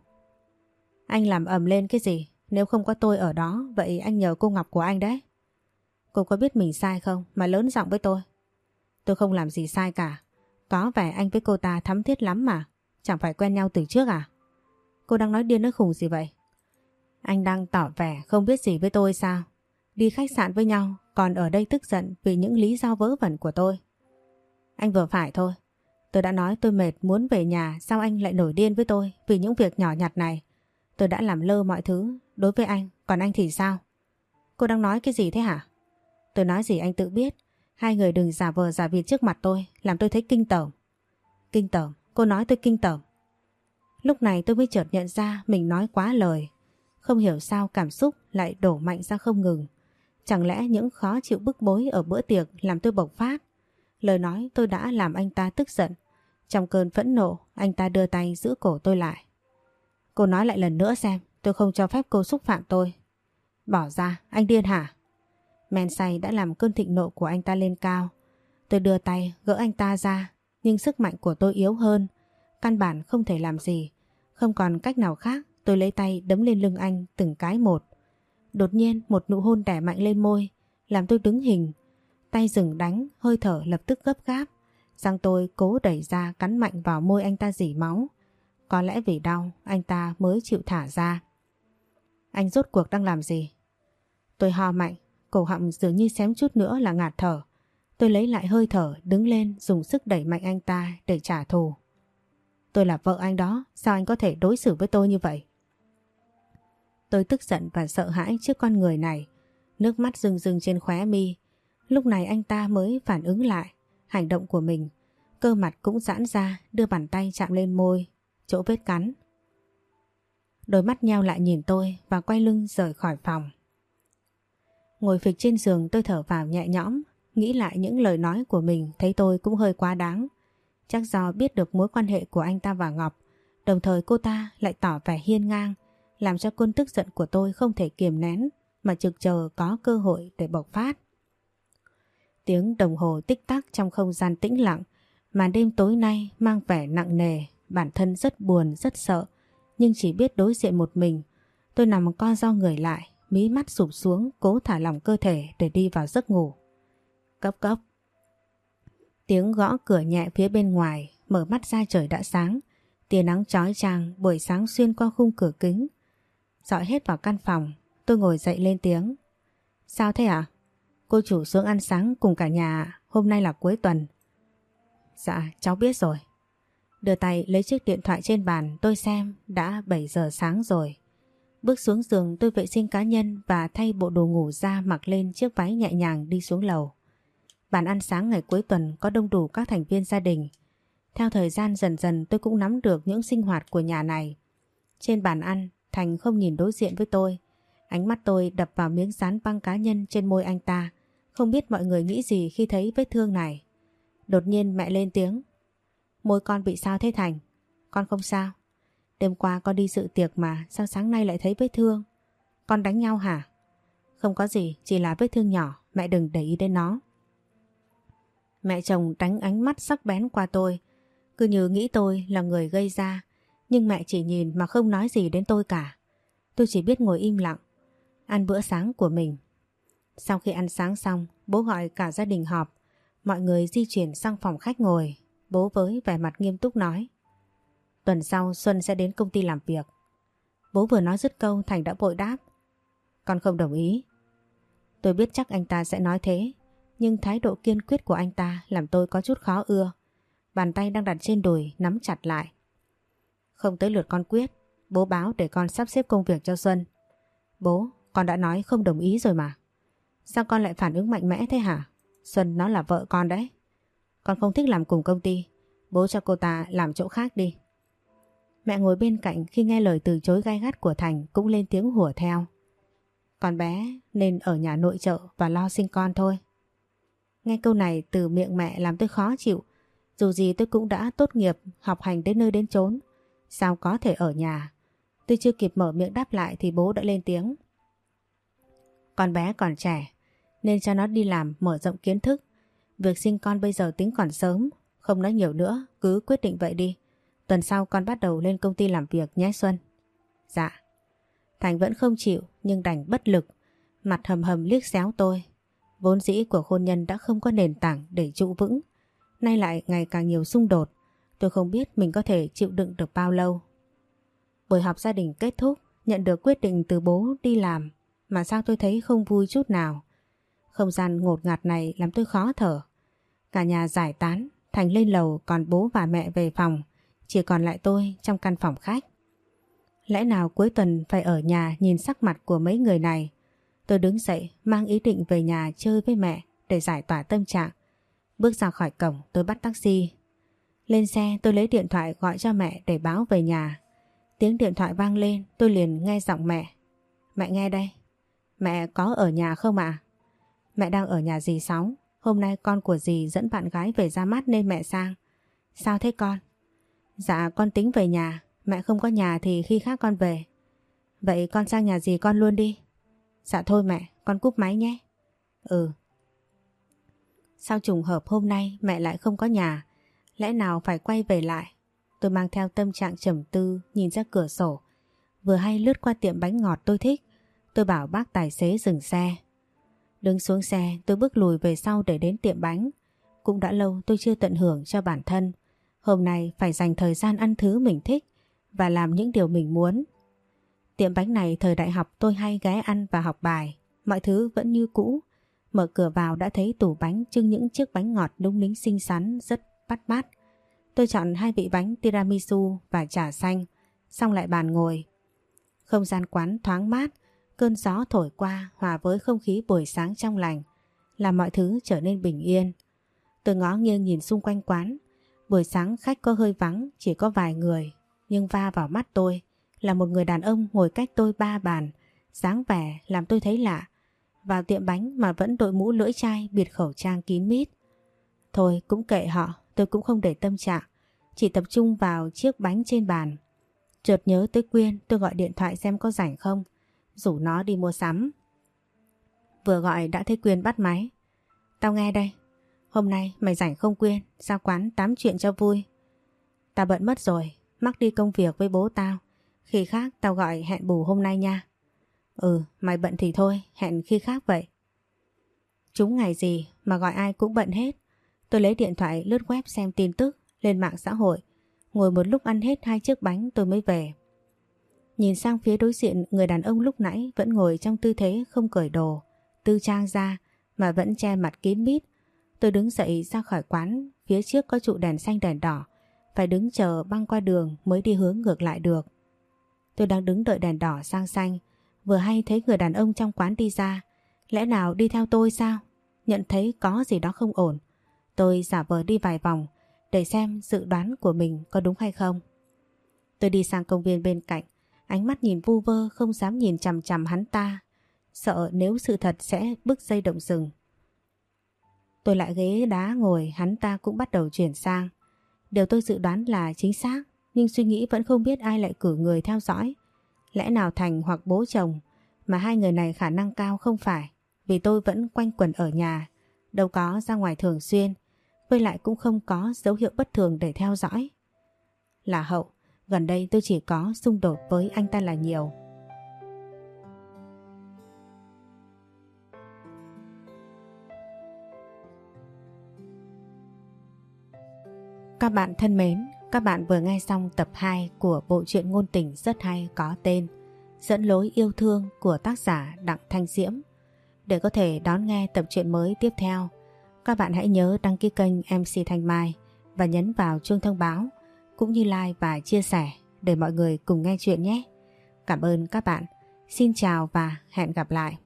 Anh làm ầm lên cái gì? Nếu không có tôi ở đó, vậy anh nhờ cô Ngọc của anh đấy. Cô có biết mình sai không mà lớn giọng với tôi? Tôi không làm gì sai cả. Có vẻ anh với cô ta thắm thiết lắm mà. Chẳng phải quen nhau từ trước à? Cô đang nói điên nói khùng gì vậy? Anh đang tỏ vẻ không biết gì với tôi sao? Đi khách sạn với nhau, còn ở đây tức giận vì những lý do vớ vẩn của tôi. Anh vừa phải thôi. Tôi đã nói tôi mệt muốn về nhà, sao anh lại nổi điên với tôi vì những việc nhỏ nhặt này? Tôi đã làm lơ mọi thứ đối với anh, còn anh thì sao? Cô đang nói cái gì thế hả? Tôi nói gì anh tự biết. Hai người đừng giả vờ giả vịt trước mặt tôi, làm tôi thấy kinh tởm. Kinh tởm? Cô nói tôi kinh tởm? Lúc này tôi mới chợt nhận ra mình nói quá lời. Không hiểu sao cảm xúc lại đổ mạnh ra không ngừng. Chẳng lẽ những khó chịu bức bối ở bữa tiệc làm tôi bộc phát? Lời nói tôi đã làm anh ta tức giận. Trong cơn phẫn nộ, anh ta đưa tay giữ cổ tôi lại. Cô nói lại lần nữa xem, tôi không cho phép cô xúc phạm tôi. Bỏ ra, anh điên hả? Men say đã làm cơn thịnh nộ của anh ta lên cao. Tôi đưa tay gỡ anh ta ra, nhưng sức mạnh của tôi yếu hơn. Căn bản không thể làm gì. Không còn cách nào khác, tôi lấy tay đấm lên lưng anh từng cái một. Đột nhiên một nụ hôn đè mạnh lên môi, làm tôi đứng hình. Tay dừng đánh, hơi thở lập tức gấp gáp. Răng tôi cố đẩy ra cắn mạnh vào môi anh ta rỉ máu. Có lẽ vì đau, anh ta mới chịu thả ra. Anh rốt cuộc đang làm gì? Tôi ho mạnh, cổ họng dường như xém chút nữa là ngạt thở. Tôi lấy lại hơi thở, đứng lên dùng sức đẩy mạnh anh ta để trả thù. Tôi là vợ anh đó, sao anh có thể đối xử với tôi như vậy? Tôi tức giận và sợ hãi trước con người này. Nước mắt rưng rưng trên khóe mi. Lúc này anh ta mới phản ứng lại hành động của mình. Cơ mặt cũng giãn ra, đưa bàn tay chạm lên môi, chỗ vết cắn. Đôi mắt nheo lại nhìn tôi và quay lưng rời khỏi phòng. Ngồi phịch trên giường tôi thở vào nhẹ nhõm. Nghĩ lại những lời nói của mình thấy tôi cũng hơi quá đáng. Chắc do biết được mối quan hệ của anh ta và Ngọc, đồng thời cô ta lại tỏ vẻ hiên ngang, làm cho cơn tức giận của tôi không thể kiềm nén mà trực chờ có cơ hội để bộc phát. Tiếng đồng hồ tích tắc trong không gian tĩnh lặng, màn đêm tối nay mang vẻ nặng nề, bản thân rất buồn, rất sợ, nhưng chỉ biết đối diện một mình. Tôi nằm co ro người lại, mí mắt sụp xuống, cố thả lỏng cơ thể để đi vào giấc ngủ. Cốc cốc. Tiếng gõ cửa nhẹ phía bên ngoài, mở mắt ra trời đã sáng. Tia nắng chói chang buổi sáng xuyên qua khung cửa kính, rọi hết vào căn phòng. Tôi ngồi dậy lên tiếng. Sao thế ạ? Cô chủ xuống ăn sáng cùng cả nhà, hôm nay là cuối tuần. Dạ, cháu biết rồi. Đưa tay lấy chiếc điện thoại trên bàn tôi xem đã 7 giờ sáng rồi. Bước xuống giường tôi vệ sinh cá nhân và thay bộ đồ ngủ ra, mặc lên chiếc váy nhẹ nhàng đi xuống lầu. Bàn ăn sáng ngày cuối tuần có đông đủ các thành viên gia đình. Theo thời gian dần dần tôi cũng nắm được những sinh hoạt của nhà này. Trên bàn ăn, Thành không nhìn đối diện với tôi. Ánh mắt tôi đập vào miếng dán băng cá nhân trên môi anh ta. Không biết mọi người nghĩ gì khi thấy vết thương này. Đột nhiên mẹ lên tiếng. Môi con bị sao thế Thành? Con không sao. Đêm qua con đi dự tiệc mà, sao sáng nay lại thấy vết thương? Con đánh nhau hả? Không có gì, chỉ là vết thương nhỏ, mẹ đừng để ý đến nó. Mẹ chồng đánh ánh mắt sắc bén qua tôi, cứ như nghĩ tôi là người gây ra. Nhưng mẹ chỉ nhìn mà không nói gì đến tôi cả. Tôi chỉ biết ngồi im lặng, ăn bữa sáng của mình. Sau khi ăn sáng xong, bố gọi cả gia đình họp. Mọi người di chuyển sang phòng khách ngồi. Bố với vẻ mặt nghiêm túc nói. Tuần sau Xuân sẽ đến công ty làm việc. Bố vừa nói dứt câu Thành đã vội đáp. Con không đồng ý. Tôi biết chắc anh ta sẽ nói thế, nhưng thái độ kiên quyết của anh ta làm tôi có chút khó ưa. Bàn tay đang đặt trên đùi nắm chặt lại. Không tới lượt con quyết, bố báo để con sắp xếp công việc cho Xuân. Bố, con đã nói không đồng ý rồi mà. Sao con lại phản ứng mạnh mẽ thế hả? Xuân nó là vợ con đấy. Con không thích làm cùng công ty, bố cho cô ta làm chỗ khác đi. Mẹ ngồi bên cạnh khi nghe lời từ chối gay gắt của Thành cũng lên tiếng hùa theo. Con bé nên ở nhà nội trợ và lo sinh con thôi. Nghe câu này từ miệng mẹ làm tôi khó chịu. Dù gì tôi cũng đã tốt nghiệp, học hành đến nơi đến chốn. Sao có thể ở nhà? Tôi chưa kịp mở miệng đáp lại thì bố đã lên tiếng. Con bé còn trẻ, nên cho nó đi làm mở rộng kiến thức. Việc sinh con bây giờ tính còn sớm, không nói nhiều nữa, cứ quyết định vậy đi. Tuần sau con bắt đầu lên công ty làm việc nhé Xuân. Dạ. Thành vẫn không chịu nhưng đành bất lực, mặt hầm hầm liếc xéo tôi. Vốn dĩ của hôn nhân đã không có nền tảng để trụ vững, nay lại ngày càng nhiều xung đột. Tôi không biết mình có thể chịu đựng được bao lâu. Buổi họp gia đình kết thúc, nhận được quyết định từ bố đi làm, mà sao tôi thấy không vui chút nào. Không gian ngột ngạt này làm tôi khó thở. Cả nhà giải tán, Thành lên lầu còn bố và mẹ về phòng, chỉ còn lại tôi trong căn phòng khách. Lẽ nào cuối tuần phải ở nhà nhìn sắc mặt của mấy người này? Tôi đứng dậy mang ý định về nhà chơi với mẹ để giải tỏa tâm trạng. Bước ra khỏi cổng tôi bắt taxi. Lên xe tôi lấy điện thoại gọi cho mẹ để báo về nhà. Tiếng điện thoại vang lên tôi liền nghe giọng mẹ. Mẹ nghe đây. Mẹ có ở nhà không ạ? Mẹ đang ở nhà dì Sáu. Hôm nay con của dì dẫn bạn gái về ra mắt nên mẹ sang. Sao thế con? Dạ con tính về nhà. Mẹ không có nhà thì khi khác con về. Vậy con sang nhà dì con luôn đi. Dạ thôi mẹ, con cúp máy nhé. Ừ. Sao trùng hợp hôm nay mẹ lại không có nhà? Lẽ nào phải quay về lại? Tôi mang theo tâm trạng trầm tư nhìn ra cửa sổ. Vừa hay lướt qua tiệm bánh ngọt tôi thích. Tôi bảo bác tài xế dừng xe. Đứng xuống xe tôi bước lùi về sau để đến tiệm bánh. Cũng đã lâu tôi chưa tận hưởng cho bản thân. Hôm nay phải dành thời gian ăn thứ mình thích và làm những điều mình muốn. Tiệm bánh này thời đại học tôi hay ghé ăn và học bài. Mọi thứ vẫn như cũ. Mở cửa vào đã thấy tủ bánh trưng những chiếc bánh ngọt nung nính xinh xắn rất bắt mắt. Tôi chọn 2 vị bánh tiramisu và trà xanh, xong lại bàn ngồi. Không gian quán thoáng mát, cơn gió thổi qua hòa với không khí buổi sáng trong lành, làm mọi thứ trở nên bình yên. Tôi ngó nghiêng nhìn xung quanh quán. Buổi sáng khách có hơi vắng, chỉ có vài người, nhưng va vào mắt tôi là một người đàn ông ngồi cách tôi 3 bàn, dáng vẻ làm tôi thấy lạ. Vào tiệm bánh mà vẫn đội mũ lưỡi chai, bịt khẩu trang kín mít. Thôi cũng kệ họ, tôi cũng không để tâm trạng, chỉ tập trung vào chiếc bánh trên bàn. Chợt nhớ tới Quyên, tôi gọi điện thoại xem có rảnh không, rủ nó đi mua sắm. Vừa gọi đã thấy Quyên bắt máy. Tao nghe đây. Hôm nay mày rảnh không Quyên? Ra quán tám chuyện cho vui. Tao bận mất rồi, mắc đi công việc với bố tao. Khi khác tao gọi hẹn bù hôm nay nha. Ừ, mày bận thì thôi, hẹn khi khác vậy. Trúng ngày gì mà gọi ai cũng bận hết. Tôi lấy điện thoại lướt web xem tin tức lên mạng xã hội. Ngồi một lúc ăn hết 2 chiếc bánh tôi mới về. Nhìn sang phía đối diện, người đàn ông lúc nãy vẫn ngồi trong tư thế không cởi đồ, tư trang ra mà vẫn che mặt kín mít. Tôi đứng dậy ra khỏi quán, phía trước có trụ đèn xanh đèn đỏ, phải đứng chờ băng qua đường mới đi hướng ngược lại được. Tôi đang đứng đợi đèn đỏ sang xanh, vừa hay thấy người đàn ông trong quán đi ra. Lẽ nào đi theo tôi sao? Nhận thấy có gì đó không ổn, tôi giả vờ đi vài vòng để xem dự đoán của mình có đúng hay không. Tôi đi sang công viên bên cạnh, ánh mắt nhìn vu vơ không dám nhìn chằm chằm hắn ta, sợ nếu sự thật sẽ bứt dây động rừng. Tôi lại ghế đá ngồi, hắn ta cũng bắt đầu chuyển sang. Điều tôi dự đoán là chính xác, nhưng suy nghĩ vẫn không biết ai lại cử người theo dõi. Lẽ nào Thành hoặc bố chồng, mà hai người này khả năng cao không phải, vì tôi vẫn quanh quẩn ở nhà, đâu có ra ngoài thường xuyên, với lại cũng không có dấu hiệu bất thường để theo dõi. Là Hậu, gần đây tôi chỉ có xung đột với anh ta là nhiều. Các bạn thân mến, các bạn vừa nghe xong tập 2 của bộ truyện ngôn tình rất hay có tên Dẫn lối yêu thương của tác giả Đặng Thanh Diễm. Để có thể đón nghe tập truyện mới tiếp theo, các bạn hãy nhớ đăng ký kênh MC Thanh Mai và nhấn vào chuông thông báo, cũng như like và chia sẻ để mọi người cùng nghe chuyện nhé. Cảm ơn các bạn. Xin chào và hẹn gặp lại.